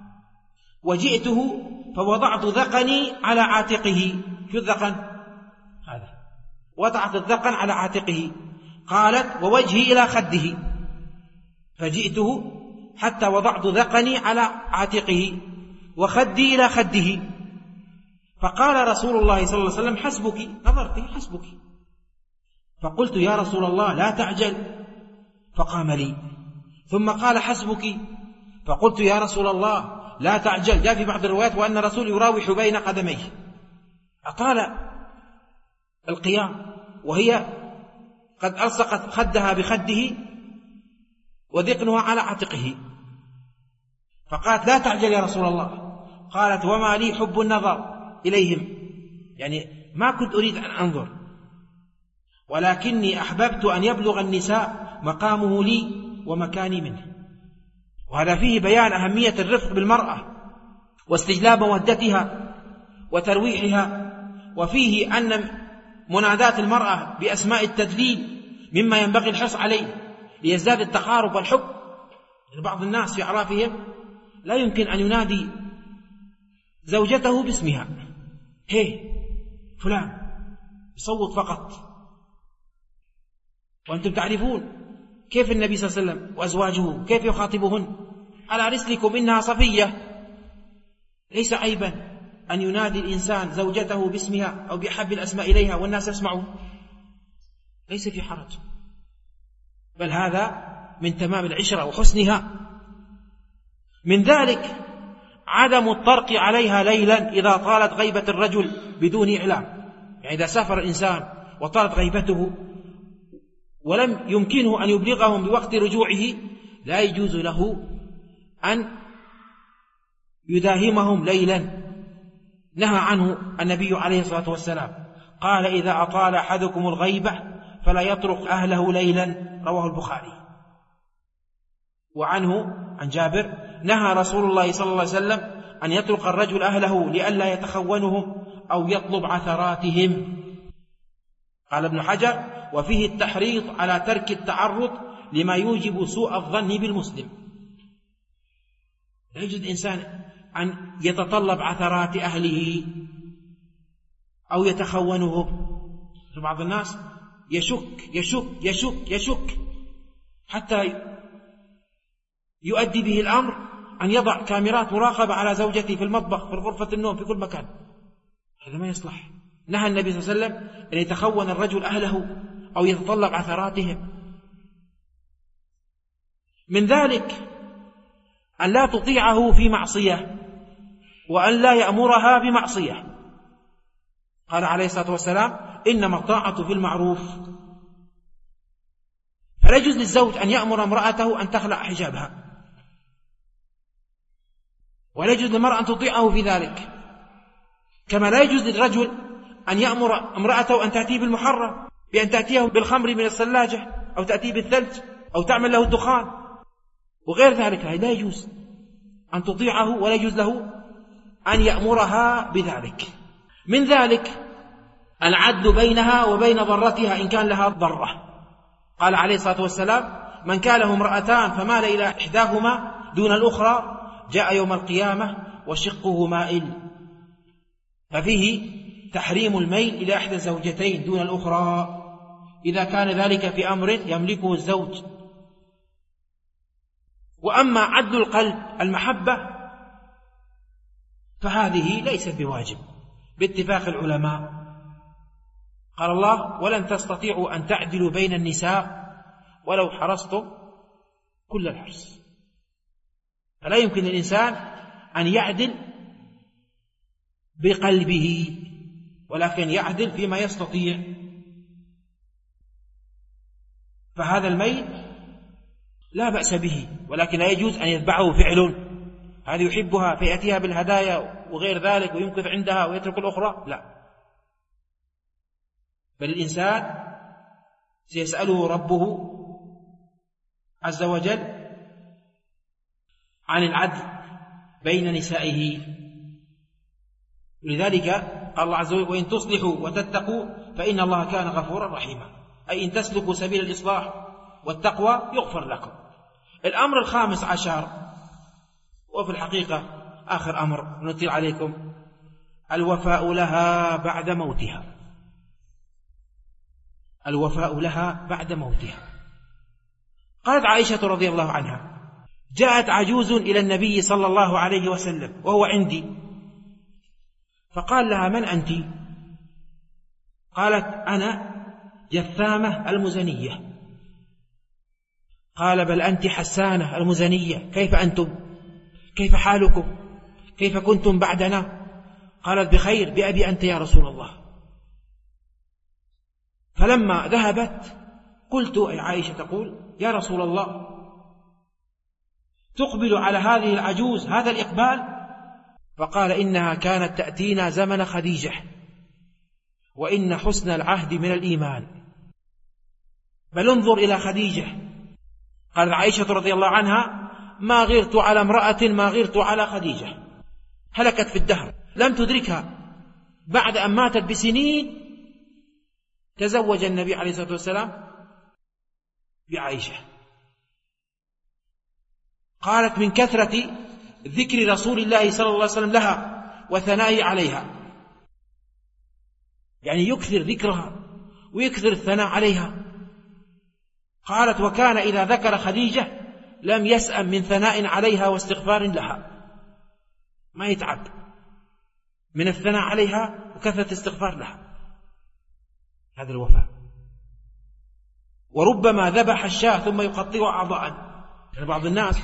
وجئته فوضعت ذقني على عاتقه. شو الذقن هذا؟ وضعت الذقن على عاتقه. قالت ووجهي إلى خده، فجئته حتى وضعت ذقني على عاتقه وخدي إلى خده. فقال رسول الله صلى الله عليه وسلم حسبك، نظرت حسبك. فقلت يا رسول الله لا تعجل، فقام لي. ثم قال حسبك، فقلت يا رسول الله لا تعجل. جاء في بعض الروايات وأن الرسول يراوح بين قدميه، أطال القيام وهي قد ألصقت خدها بخده وذقنها على عاتقه. فقالت لا تعجل يا رسول الله. قالت وما لي حب النظر إليهم، يعني ما كنت أريد أن أنظر، ولكني أحببت أن يبلغ النساء مقامه لي ومكاني منه. وهذا فيه بيان أهمية الرفق بالمرأة واستجلاب مودتها وترويحها. وفيه أن منادات المرأة بأسماء التدليل مما ينبغي الحرص عليه ليزداد التقارب والحب. بعض الناس في أعرافهم لا يمكن أن ينادي زوجته باسمها، هي فلان، يصوت فقط. وأنتم تعرفون كيف النبي صلى الله عليه وسلم وأزواجه كيف يخاطبهن، على رسلكم إنها صفية. ليس عيبا أن ينادي الإنسان زوجته باسمها أو بأحب الأسماء إليها والناس يسمعون، ليس في حرج، بل هذا من تمام العشرة وحسنها. من ذلك عدم الطرق عليها ليلا إذا طالت غيبة الرجل بدون إعلام. يعني إذا سافر الإنسان وطالت غيبته ولم يمكنه أن يبلغهم بوقت رجوعه، لا يجوز له أن يداهمهم ليلا. نهى عنه النبي عليه الصلاة والسلام، قال إذا أطال أحدكم الغيبة فلا يطرق أهله ليلا، رواه البخاري. وعنه عن جابر نهى رسول الله صلى الله عليه وسلم أن يطرق الرجل أهله لئلا يتخونهم أو يطلب عثراتهم. قال ابن حجر وفيه التحريض على ترك التعرض لما يوجب سوء الظن بالمسلم. لا يجوز الإنسان أن يتطلب عثرات أهله أو يتخونهم. بعض الناس يشك حتى يؤدي به الأمر أن يضع كاميرات مراقبة على زوجته في المطبخ، في غرفة النوم، في كل مكان. هذا ما يصلح. نهى النبي صلى الله عليه وسلم أن يتخون الرجل أهله أو يتطلب عثراتهم. من ذلك أن لا تطيعه في معصية وأن لا يأمرها بمعصية. قال عليه الصلاة والسلام إنما الطاعة في المعروف. فلا يجوز للزوج أن يأمر امرأته أن تخلع حجابها، ولا يجوز للمرأة أن تطيعه في ذلك، كما لا يجوز للرجل أن يأمر امرأته أن تأتيه بالمحرم، بأن تأتيه بالخمر من الثلاجة أو تأتيه بالثلج أو تعمل له الدخان وغير ذلك. لا يجوز أن تطيعه ولا يجوز له أن يأمرها بذلك. من ذلك العدل بينها وبين ضرتها إن كان لها ضرة. قال عليه الصلاة والسلام: من كان له امرأتان فمال إلى إحداهما دون الأخرى جاء يوم القيامة وشقه مائل. ففيه تحريم الميل إلى إحدى الزوجتين دون الأخرى إذا كان ذلك في أمر يملكه الزوج. وأما عدل القلب المحبة فهذه ليست بواجب باتفاق العلماء. قال الله: ولن تستطيعوا أن تعدلوا بين النساء ولو حرصتم كل الحرص. فلا يمكن للإنسان أن يعدل بقلبه، ولكن يعدل فيما يستطيع. فهذا الميل لا بأس به، ولكن لا يجوز أن يتبعه فعل، هذه يحبها فيأتيها بالهدايا وغير ذلك ويمكث عندها ويترك الأخرى، لا. بل الإنسان سيسأله ربه عز وجل عن العدل بين نسائه. لذلك قال الله عز وجل: وإن تصلحوا وتتقوا فإن الله كان غفورا رحيما، أي إن تسلكوا سبيل الإصلاح والتقوى يغفر لكم. الأمر الخامس عشر، وفي الحقيقة آخر أمر نطيل عليكم: الوفاء لها بعد موتها. الوفاء لها بعد موتها. قالت عائشة رضي الله عنها: جاءت عجوز إلى النبي صلى الله عليه وسلم وهو عندي، فقال لها: من أنت؟ قالت: أنا جثامة المزنية. قال: بل أنت حسانة المزنية، كيف أنتم؟ كيف حالكم؟ كيف كنتم بعدنا؟ قالت: بخير، بأبي أنت يا رسول الله. فلما ذهبت قلت، أي عائشة تقول: يا رسول الله، تقبل على هذه العجوز هذا الإقبال؟ فقال: إنها كانت تأتينا زمن خديجة، وإن حسن العهد من الإيمان. بل انظر إلى خديجة. قالت عائشة رضي الله عنها: ما غرت على امرأة ما غرت على خديجة، هلكت في الدهر، لم تدركها. بعد أن ماتت بسنين تزوج النبي عليه الصلاة والسلام بعائشة. قالت: من كثرة ذكر رسول الله صلى الله عليه وسلم لها وثنائه عليها، يعني يكثر ذكرها ويكثر الثناء عليها. قالت: وكان إذا ذكر خديجة لم يسأم من ثناء عليها واستغفار لها، ما يتعب من الثناء عليها وكثرة استغفار لها. هذا الوفاء. وربما ذبح الشاة ثم يقطع أعضاء. يعني بعض الناس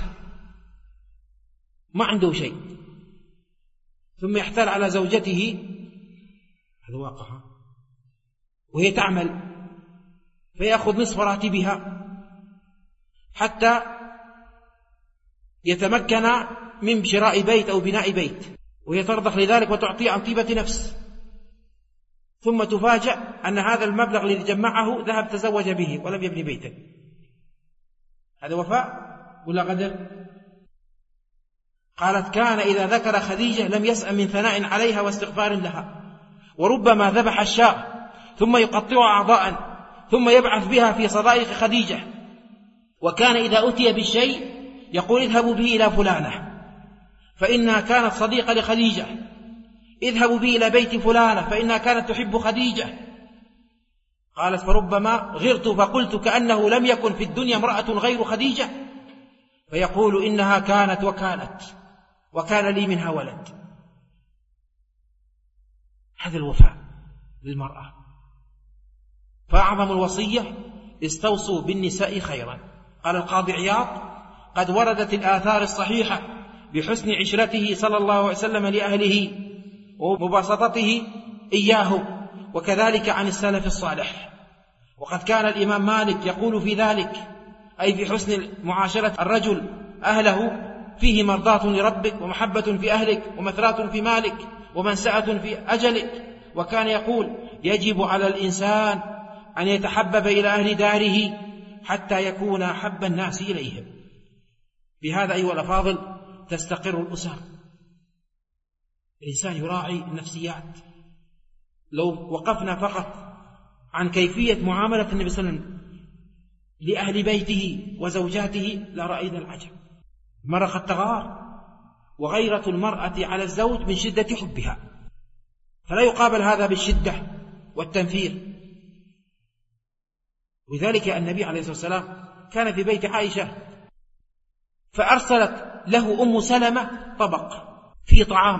ما عنده شيء ثم يحتال على زوجته، هذا واقع، وهي تعمل، فيأخذ نصف راتبها حتى يتمكن من شراء بيت أو بناء بيت، وهي ترضخ لذلك وتعطيه عن طيبة نفس، ثم تفاجأ أن هذا المبلغ الذي جمعه ذهب تزوج به ولم يبني بيتا. هذا وفاء ولا غدر؟ قالت: كان إذا ذكر خديجة لم يسأم من ثناء عليها واستغفار لها. وربما ذبح الشاة ثم يقطع أعضاء ثم يبعث بها في صدائق خديجة. وكان إذا أتي بالشيء يقول: اذهبوا به إلى فلانة فإنها كانت صديقة لخديجة، اذهبوا به إلى بيت فلانة فإنها كانت تحب خديجة. قالت: فربما غرت فقلت كأنه لم يكن في الدنيا امرأة غير خديجة، فيقول: إنها كانت وكانت وكان لي منها ولد. هذا الوفاء للمرأة. فأعظم الوصية: استوصوا بالنساء خيرا. قال القاضي عياض: قد وردت الآثار الصحيحة بحسن عشرته صلى الله عليه وسلم لأهله ومباسطته إياهم، وكذلك عن السلف الصالح. وقد كان الإمام مالك يقول في ذلك، أي في حسن معاشرة الرجل أهله، فيه مرضاة لربك ومحبة في أهلك ومثرات في مالك ومنسأة في أجلك. وكان يقول: يجب على الإنسان أن يتحبب إلى أهل داره حتى يكون أحب الناس إليهم. بهذا أيها الأفاضل تستقر الأسر. الإنسان يراعي النفسيات. لو وقفنا فقط عن كيفية معاملة النبي صلى الله عليه وسلم لأهل بيته وزوجاته لرأينا العجب. المرأة قد تغار، وغيرة المرأة على الزوج من شدة حبها، فلا يقابل هذا بالشدة والتنفير. وذلك النبي عليه الصلاة والسلام كان في بيت عائشة، فأرسلت له أم سلمة طبق فيه طعام،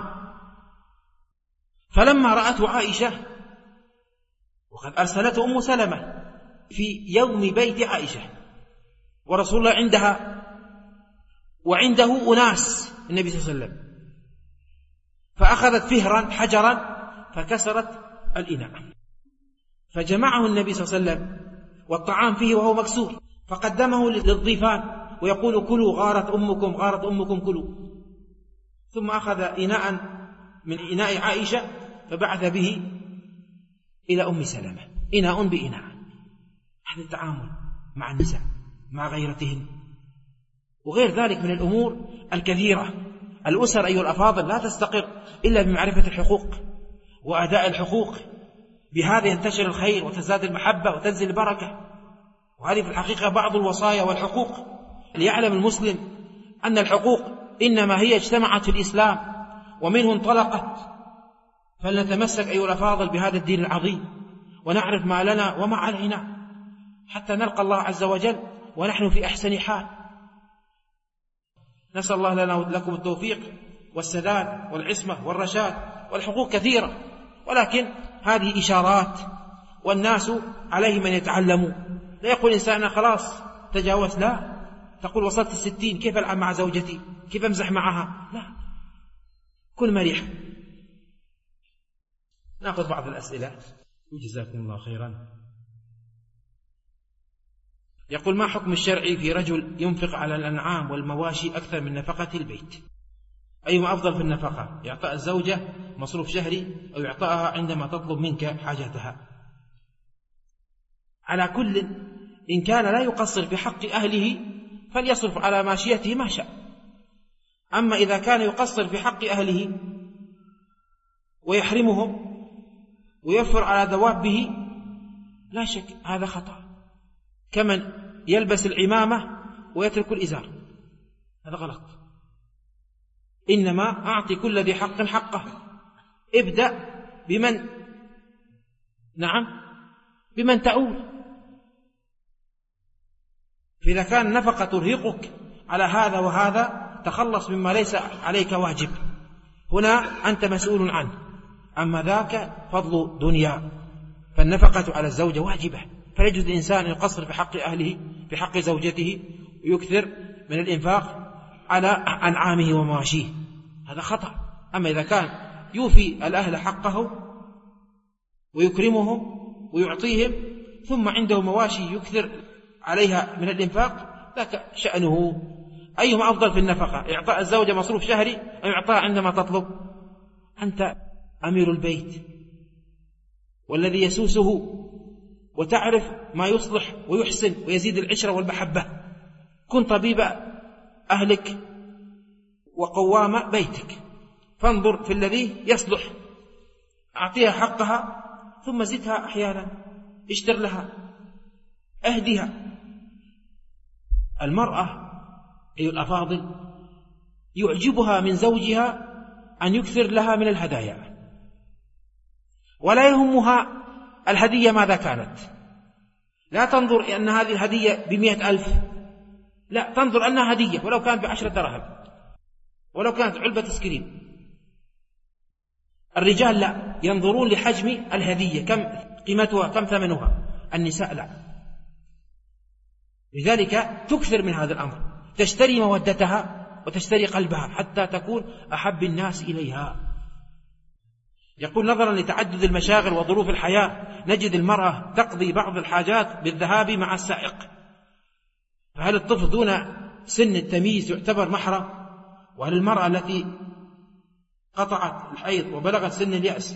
فلما رأته عائشة، وقد أرسلته أم سلمة في يوم بيت عائشة ورسول الله عندها وعنده أناس النبي صلى الله عليه وسلم، فأخذت فهرا حجرا فكسرت الإناء، فجمعه النبي صلى الله عليه وسلم والطعام فيه وهو مكسور، فقدمه للضيفان ويقول كلوا غارت أمكم غارت أمكم كلوا. ثم أخذ إناء من إناء عائشة فبعث به إلى أم سلمة، إناء بإناء. هذا التعامل مع النساء مع غيرتهن، وغير ذلك من الأمور الكثيرة. الأسر أيها الأفاضل لا تستقر إلا بمعرفة الحقوق وأداء الحقوق، بهذا ينتشر الخير وتزداد المحبة وتنزل البركة. وهذه في الحقيقة بعض الوصايا والحقوق، ليعلم المسلم أن الحقوق إنما هي اجتمعت في الإسلام ومنه انطلقت. فلنتمسك أيها الأفاضل بهذا الدين العظيم، ونعرف ما لنا وما علينا، حتى نلقى الله عز وجل ونحن في أحسن حال. نسأل الله لنا ولكم التوفيق والسداد والعصمة والرشاد. والحقوق كثيرة، ولكن هذه إشارات، والناس عليهم أن يتعلموا. لا يقول إنسان خلاص تجاوز، لا، تقول وصلت 60 كيف ألعب مع زوجتي، كيف أمزح معها، لا، كن مريح. نأخذ بعض الأسئلة وجزاكم الله خيرا. يقول ما حكم الشرعي في رجل ينفق على الأنعام والمواشي أكثر من نفقة البيت؟ أيما أفضل في النفقة، إعطاء الزوجة مصروف شهري أو إعطائها عندما تطلب منك حاجتها؟ على كل، إن كان لا يقصر في حق أهله فليصرف على ماشيته ما شاء. أما إذا كان يقصر في حق أهله ويحرمهم ويوفر على دوابه، لا شك هذا خطأ، كمن يلبس العمامة ويترك الإزار، هذا غلط. إنما أعطي كل ذي حق حقه. ابدأ بمن بمن تعول. فإذا كان نفقة ترهقك على هذا وهذا تخلص مما ليس عليك واجب، هنا أنت مسؤول عنه. أما ذاك فضل دنيا، فالنفقة على الزوجة واجبة، فيجوز الإنسان يقصر في حق أهله في حق زوجته ويكثر من الإنفاق على أنعامه ومواشيه، هذا خطأ. أما إذا كان يوفي الأهل حقه ويكرمهم ويعطيهم، ثم عنده مواشي يكثر عليها من الإنفاق، ذاك شأنه. أيهما أفضل في النفقة، إعطاء الزوجة مصروف شهري أو إعطاء عندما تطلب؟ أنت أمير البيت والذي يسوسه، وتعرف ما يصلح ويحسن ويزيد العشرة والمحبة. كن طبيب أهلك وقوام بيتك، فانظر في الذي يصلح، أعطيها حقها ثم زدها أحيانا، اشتر لها، أهدها. المرأة أيها الأفاضل يعجبها من زوجها أن يكثر لها من الهدايا، ولا يهمها الهدية ماذا كانت. لا تنظر أن هذه الهدية ب100,000، لا، تنظر أنها هدية ولو كانت ب10 دراهم، ولو كانت علبة سكرين. الرجال لا، ينظرون لحجم الهدية، كم قيمتها، كم ثمنها. النساء لا، لذلك تكثر من هذا الأمر، تشتري مودتها وتشتري قلبها حتى تكون أحب الناس إليها. يقول نظرا لتعدد المشاغل وظروف الحياة نجد المرأة تقضي بعض الحاجات بالذهاب مع السائق، فهل الطفل دون سن التمييز يعتبر محرم؟ وهل المرأة التي قطعت الحيض وبلغت سن اليأس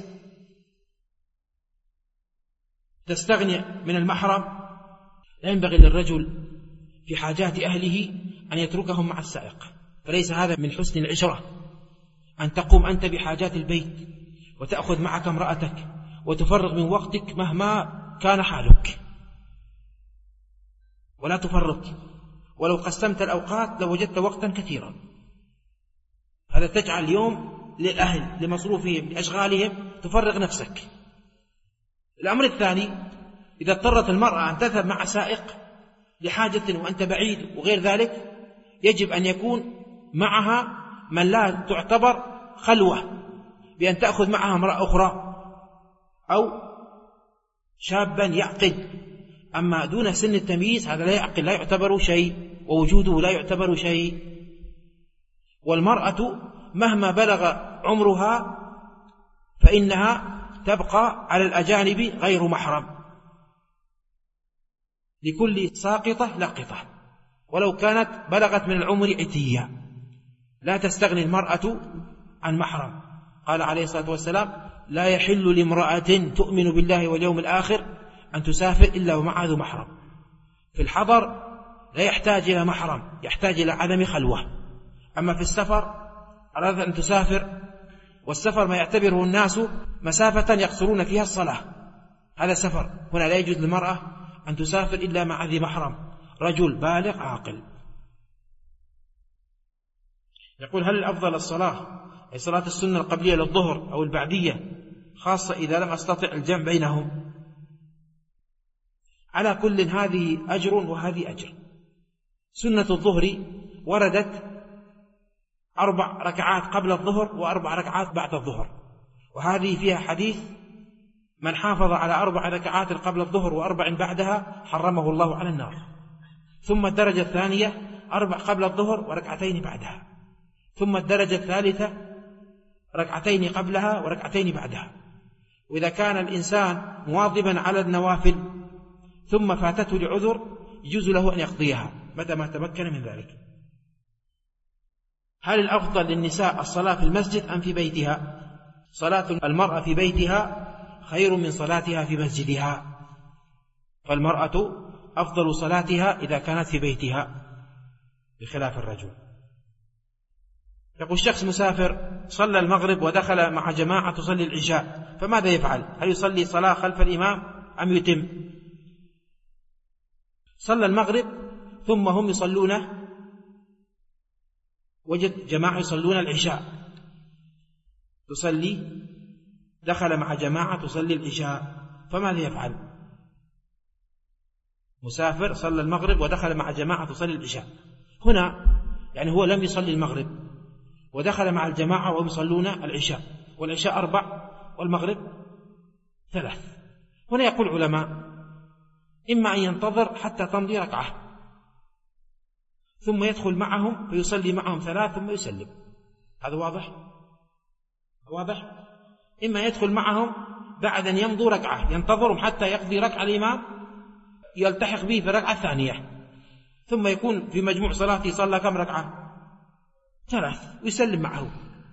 تستغني من المحرم؟ لا ينبغي للرجل في حاجات أهله أن يتركهم مع السائق، فليس هذا من حسن العشرة. أن تقوم أنت بحاجات البيت وتأخذ معك امرأتك وتفرغ من وقتك مهما كان حالك، ولا تفرط. ولو قسمت الأوقات لوجدت وقتا كثيرا. هذا تجعل اليوم للأهل لمصروفهم لأشغالهم تفرغ نفسك. الأمر الثاني، إذا اضطرت المرأة أن تذهب مع سائق لحاجة وأنت بعيد وغير ذلك، يجب أن يكون معها من لا تعتبر خلوة، بأن تأخذ معها امرأة أخرى أو شابا يعقل. أما دون سن التمييز هذا لا يعقل، لا يعتبر شيء، ووجوده لا يعتبر شيء. والمرأة مهما بلغ عمرها فإنها تبقى على الأجانب غير محرم، لكل ساقطة لاقطة، ولو كانت بلغت من العمر عتية. لا تستغني المرأة عن محرم. قال عليه الصلاة والسلام: لا يحل لامرأة تؤمن بالله واليوم الآخر أن تسافر إلا ومعها ذو محرم. في الحضر لا يحتاج إلى محرم، يحتاج إلى عدم خلوة. أما في السفر أراد أن تسافر، والسفر ما يعتبره الناس مسافة يقصرون فيها الصلاة، هذا سفر. هنا لا يجوز للمرأة أن تسافر إلا مع ذي محرم، رجل بالغ عاقل. يقول: هل الأفضل الصلاة أي صلاة السنة القبلية للظهر أو البعدية، خاصة إذا لم أستطع الجمع بينهم؟ على كل هذه أجر وهذه أجر. سنة الظهر وردت 4 ركعات قبل الظهر و4 ركعات بعد الظهر، وهذه فيها حديث: من حافظ على 4 ركعات قبل الظهر و4 بعدها حرمه الله على النار. ثم الدرجة الثانية 4 قبل الظهر وركعتين بعدها. ثم الدرجة الثالثة 2 قبلها و2 بعدها. وإذا كان الإنسان مواظبا على النوافل ثم فاتته لعذر يجوز له أن يقضيها متى ما تمكن من ذلك. هل الأفضل للنساء الصلاة في المسجد أم في بيتها؟ صلاة المرأة في بيتها خير من صلاتها في مسجدها، فالمرأة أفضل صلاتها إذا كانت في بيتها بخلاف الرجل. يقول: الشخص مسافر صلى المغرب ودخل مع جماعة تصلي العشاء، فماذا يفعل؟ هل يصلي صلاة خلف الإمام أم يتم؟ صلى المغرب ثم هم يصلون، وجد جماعة يصلون العشاء، تصلي، دخل مع جماعة تصلي العشاء، فماذا يفعل؟ مسافر صلى المغرب ودخل مع جماعة تصلي العشاء، هنا يعني هو لم يصلي المغرب ودخل مع الجماعة وهم يصلون العشاء، والعشاء 4 والمغرب 3. هنا يقول العلماء: إما أن ينتظر حتى تمضي ركعة ثم يدخل معهم فيصلي معهم 3 ثم يسلم. هذا واضح؟ إما يدخل معهم بعد أن يمضوا ركعة، ينتظرهم حتى يقضي ركعة الإمام، يلتحق به في الركعة الثانية، ثم يكون في مجموع صلاته صلى كم ركعة؟ 3 ويسلم معه.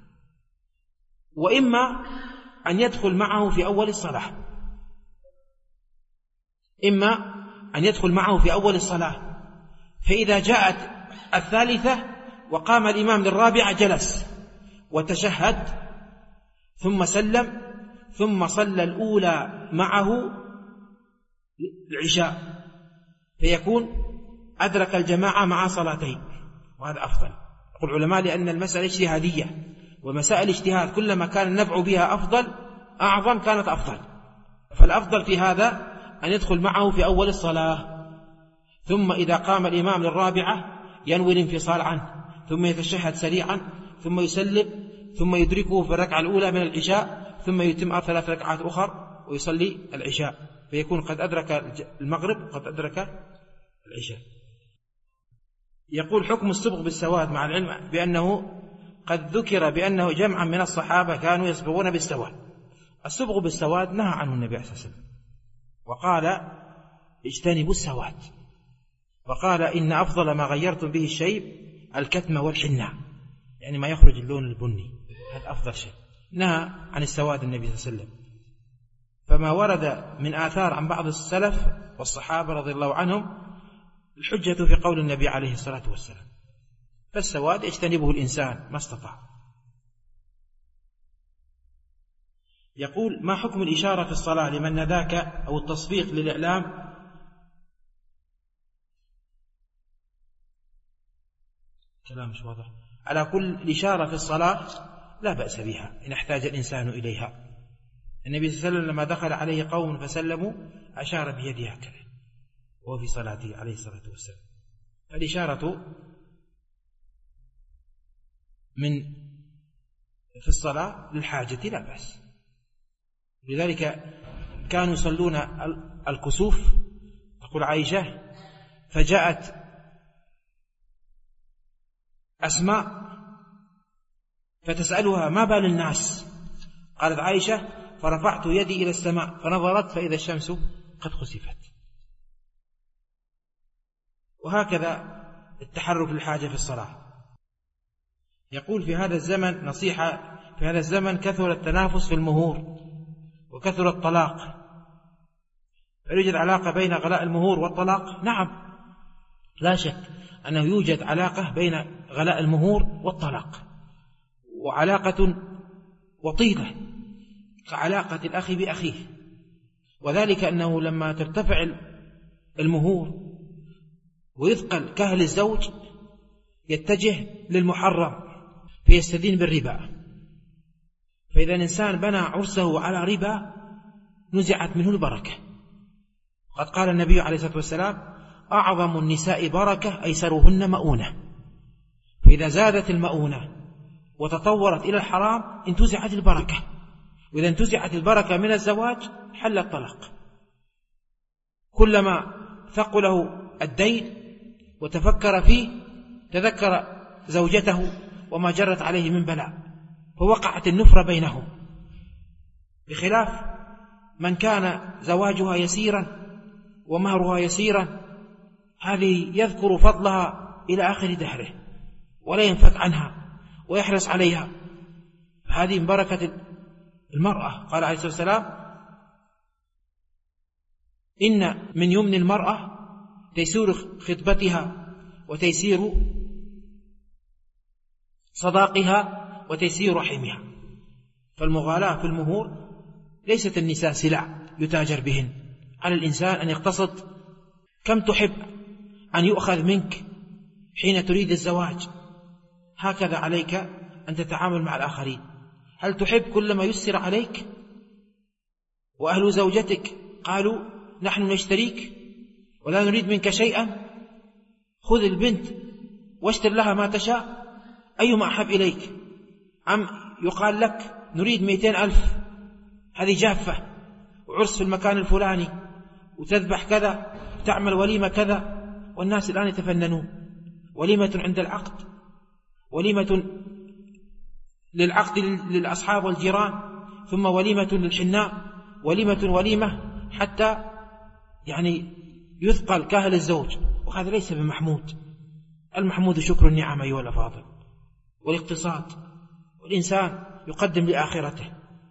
وإما أن يدخل معه في أول الصلاة، إما أن يدخل معه في أول الصلاة، فإذا جاءت الثالثة وقام الإمام للرابعة جلس وتشهد ثم سلم، ثم صلى الأولى معه العشاء، فيكون أدرك الجماعة مع صلاتين، وهذا أفضل. يقول العلماء: لأن المسألة اجتهادية، ومسائل اجتهاد كلما كان النفع بها أفضل أعظم كانت أفضل، فالأفضل في هذا أن يدخل معه في أول الصلاة، ثم إذا قام الإمام للرابعة ينوي الانفصال عنه، ثم يتشهد سريعا، ثم يسلم، ثم يدركه في الركعة الأولى من العشاء، ثم يتم 3 ركعات أخر ويصلي العشاء، فيكون قد أدرك المغرب وقد أدرك العشاء. يقول: حكم السبغ بالسواد مع العلم بأنه قد ذكر بأنه جمعا من الصحابة كانوا يصبغون بالسواد. السبغ بالسواد نهى عنه النبي صلى الله عليه وسلم، وقال: اجتنبوا السواد، وقال: إن أفضل ما غيرتم به الشيب الكتم والحنة، يعني ما يخرج اللون البني، هذا أفضل شيء. نهى عن السواد النبي صلى الله عليه وسلم. فما ورد من آثار عن بعض السلف والصحابة رضي الله عنهم الحجة في قول النبي عليه الصلاة والسلام، فالسواد يجتنبه الإنسان ما استطاع. يقول: ما حكم الإشارة في الصلاة لمن ناداك أو التصفيق للإعلام؟ كلام مش واضح. على كل الإشارة في الصلاة لا بأس بها إن احتاج الإنسان إليها. النبي صلى الله عليه وسلم لما دخل عليه قوم فسلموا أشار بيده هكذا وهو في صلاته عليه الصلاة والسلام. الإشارة في الصلاة للحاجة لا بأس. لذلك كانوا يصلون الكسوف، تقول عائشة: فجاءت أسماء فتسألها: ما بال الناس؟ قالت عائشة: فرفعت يدي إلى السماء فنظرت فإذا الشمس قد خسفت. وهكذا التحرك للحاجة في الصلاة. يقول: في هذا الزمن نصيحة، في هذا الزمن كثر التنافس في المهور وكثر الطلاق، يوجد علاقة بين غلاء المهور والطلاق؟ نعم، لا شك أنه يوجد علاقة بين غلاء المهور والطلاق، وعلاقة وطيدة كعلاقة الأخ بأخيه. وذلك أنه لما ترتفع المهور ويثقل كهل الزوج يتجه للمحرم فيستدين بالربا. فإذا الإنسان بنى عرسه على ربا نزعت منه البركة. قد قال النبي عليه الصلاة والسلام: أعظم النساء بركة أيسرهن مؤونة. فإذا زادت المؤونة وتطورت إلى الحرام انتزعت البركة، وإذا انتزعت البركة من الزواج حل الطلاق. كلما ثقله الدين وتفكر فيه تذكر زوجته وما جرت عليه من بلاء، فوقعت النفرة بينهم، بخلاف من كان زواجها يسيرا ومهرها يسيرا، هذه يذكر فضلها إلى آخر دهره ولا ينفك عنها ويحرص عليها. هذه من بركة المرأة. قال عليه الصلاة والسلام: إن من يمن المرأة تيسير خطبتها وتيسير صداقها وتيسير رحمها. فالمغالاة في المهور ليست النساء سلع يتاجر بهن، على الإنسان أن يقتصد كم تحب أن يؤخذ منك حين تريد الزواج. هكذا عليك أن تتعامل مع الآخرين. هل تحب كلما يسر عليك؟ وأهل زوجتك قالوا: نحن نشتريك ولا نريد منك شيئا، خذ البنت واشتر لها ما تشاء، أيما أحب إليك. أم يقال لك: نريد 200,000، هذه جافة، وعرس في المكان الفلاني، وتذبح كذا، وتعمل وليمة كذا. والناس الآن يتفننون: وليمة عند العقد، وليمة للعقد للأصحاب والجيران، ثم وليمة للحناء، وليمة حتى يثقل كاهل الزوج. وهذا ليس بمحمود. المحمود شكر النعم أيها الأفاضل، والاقتصاد، والإنسان يقدم لآخرته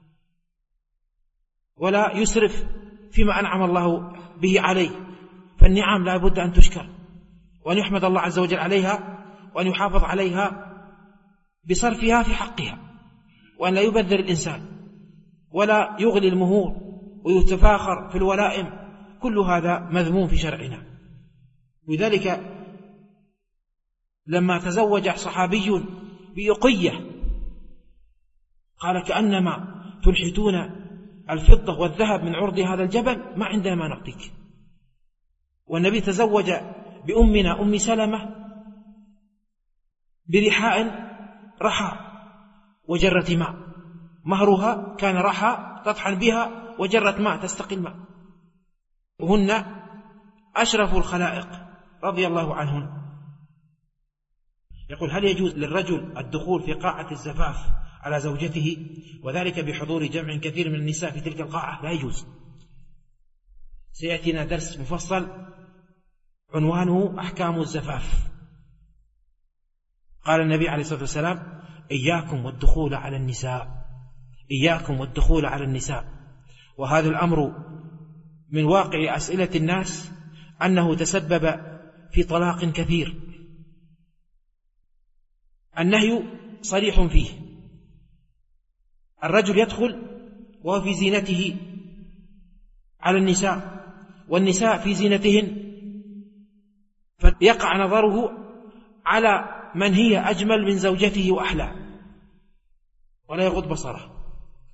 ولا يسرف فيما أنعم الله به عليه. فالنعم لا بد أن تشكر وأن يحمد الله عز وجل عليها، وأن يحافظ عليها بصرفها في حقها، وأن لا يبذر الإنسان ولا يغلي المهور ويتفاخر في الولائم. كل هذا مذموم في شرعنا. لذلك لما تزوج صحابي بأقية قال: كأنما تنحتون الفضة والذهب من عرض هذا الجبل، ما عندنا ما نعطيك. والنبي تزوج بأمنا أم سلمة برحاء رحى وجرة ماء، مهرها كان رحى تطحن بها وجرة ماء تستقي الماء، وهن أشرف الخلائق رضي الله عنهن. يقول: هل يجوز للرجل الدخول في قاعة الزفاف على زوجته وذلك بحضور جمع كثير من النساء في تلك القاعة؟ لا يجوز. سيأتينا درس مفصل عنوانه أحكام الزفاف. قال النبي عليه الصلاة والسلام: إياكم والدخول على النساء، إياكم والدخول على النساء. وهذا الأمر من واقع أسئلة الناس أنه تسبب في طلاق كثير. النهي صريح فيه. الرجل يدخل وهو في زينته على النساء والنساء في زينتهن، فيقع نظره على من هي أجمل من زوجته وأحلى ولا يغض بصره،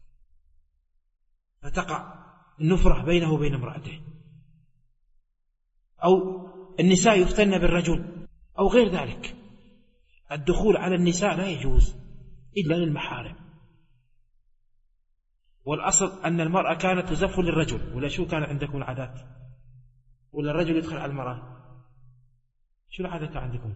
فتقع النفرة بينه وبين امرأته، أو النساء يفتن بالرجل أو غير ذلك. الدخول على النساء لا يجوز إلا للمحارم، والأصل أن المرأة كانت تزف للرجل، ولا شو كان عندكم العادات؟ ولا الرجل يدخل على المرأة؟ شو العادات عندكم؟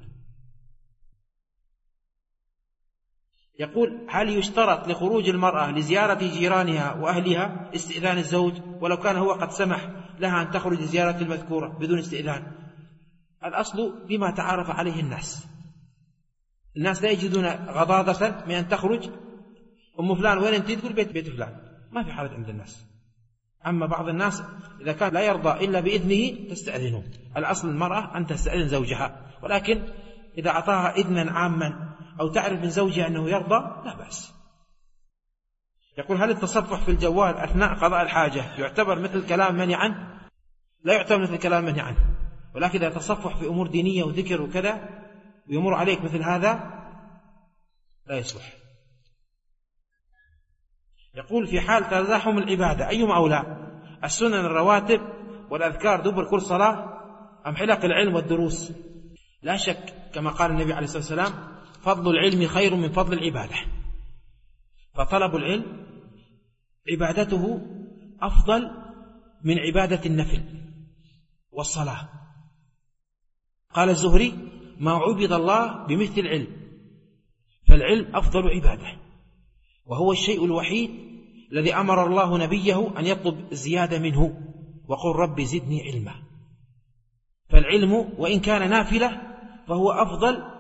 يقول: هل يشترط لخروج المرأة لزيارة جيرانها وأهلها استئذان الزوج ولو كان هو قد سمح لها أن تخرج لزيارة المذكورة بدون استئذان؟ الأصل بما تعارف عليه الناس لا يجدون غضاضة من أن تخرج أم فلان وين أنت؟ تقول بيت فلان، ما في حرج عند الناس. أما بعض الناس إذا كان لا يرضى إلا بإذنه تستأذنه. الأصل المرأة أن تستأذن زوجها، ولكن إذا أعطاها إذنا عاما أو تعرف من زوجها أنه يرضى لا بأس. يقول: هل التصفح في الجوال أثناء قضاء الحاجة يعتبر مثل كلام منهي عنه؟ لا يعتبر مثل كلام منهي عنه، ولكن إذا تصفح في أمور دينية وذكر وكذا ويمر عليك مثل هذا لا يصلح. يقول: في حال تزاحم العبادة أيهما أولى، السنن الرواتب والأذكار دبر كل صلاة أم حلق العلم والدروس؟ لا شك كما قال النبي عليه الصلاة والسلام: فضل العلم خير من فضل العبادة، فطلب العلم عبادته أفضل من عبادة النفل والصلاة. قال الزهري: ما عبد الله بمثل العلم، فالعلم أفضل عبادة، وهو الشيء الوحيد الذي أمر الله نبيه أن يطلب زيادة منه، وقل رب زدني علما. فالعلم وإن كان نافلة فهو أفضل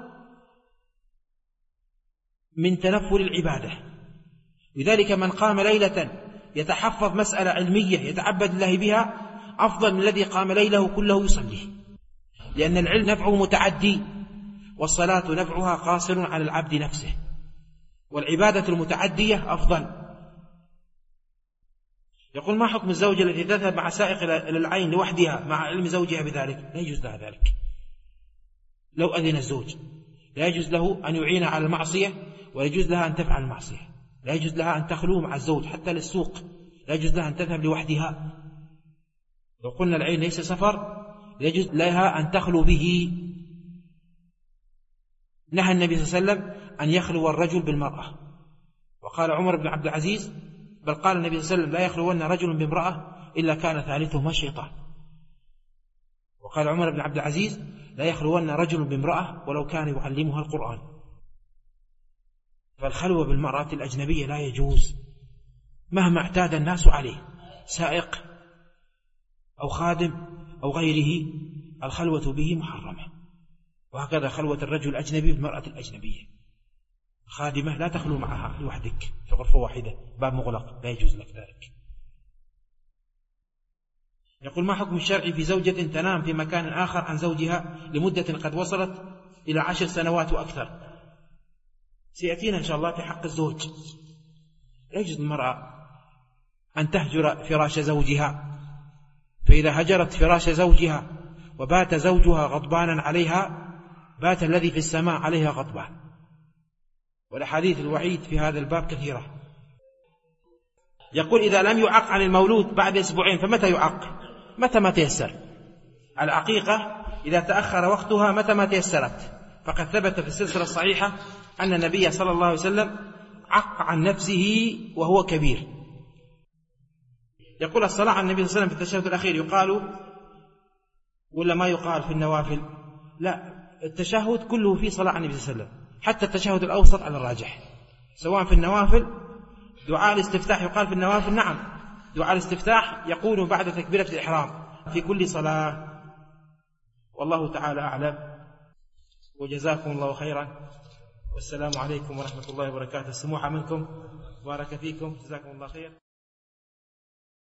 من تنفل العبادة. لذلك من قام ليلة يتحفظ مسألة علمية يتعبد الله بها أفضل من الذي قام ليله كله يصلي، لأن العلم نفعه متعدي، والصلاة نفعها قاصر على العبد نفسه، والعبادة المتعدية أفضل. يقول: ما حكم الزوجة التي تذهب مع سائق إلى العين لوحدها مع علم زوجها بذلك؟ لا يجوز لها ذلك. لو أذن الزوج لا يجوز له أن يعين على المعصية، ولا يجوز لها أن تفعل المعصية. لا يجوز لها أن تخلو مع الزوج حتى للسوق، لا يجوز لها أن تذهب لوحدها. لو قلنا العين ليس سفر لا يجوز لها أن تخلو به. نهى النبي صلى الله عليه وسلم أن يخلو الرجل بالمرأة، وقال عمر بن عبد العزيز، بل قال النبي صلى الله عليه وسلم: لا يخلون رجل بامرأة إلا كان ثالثهما الشيطان. وقال عمر بن عبد العزيز: لا يخلون رجل بامرأة ولو كان يعلمها القرآن. فالخلوة بالمرأة الأجنبية لا يجوز مهما اعتاد الناس عليه، سائق أو خادم أو غيره، الخلوة به محرمة. وهكذا خلوة الرجل الأجنبي بالمرأة الأجنبية. خادمة لا تخلو معها لوحدك في غرفة واحدة باب مغلق، لا يجوز لك ذلك. يقول: ما حكم الشرع في زوجة تنام في مكان آخر عن زوجها لمدة قد وصلت إلى 10 سنوات وأكثر؟ سيأتينا إن شاء الله في حق الزوج. لا يجوز المرأة أن تهجر فراش زوجها، فإذا هجرت فراش زوجها وبات زوجها غضبانا عليها بات الذي في السماء عليها غضبان. والأحاديث الوعيد في هذا الباب كثيرة. يقول: إذا لم يعق عن المولود بعد 2 أسبوع فمتى يعق؟ متى ما تيسر. العقيقة إذا تأخر وقتها متى ما تيسرت، فقد ثبت في السلسلة الصحيحة أن النبي صلى الله عليه وسلم عق عن نفسه وهو كبير. يقول: الصلاة على النبي صلى الله عليه وسلم في التشهد الأخير يقال ولا ما يقال في النوافل؟ لا، التشهد كله فيه صلاة على النبي صلى الله عليه وسلم، حتى التشهد الأوسط على الراجح، سواء في النوافل. دعاء الاستفتاح يقال في النوافل، نعم، دعاء الاستفتاح يقول بعد تكبيرة الإحرام في كل صلاة. والله تعالى أعلم، وجزاكم الله خيرا، والسلام عليكم ورحمة الله وبركاته. السموحة منكم، بارك فيكم، جزاكم الله خير.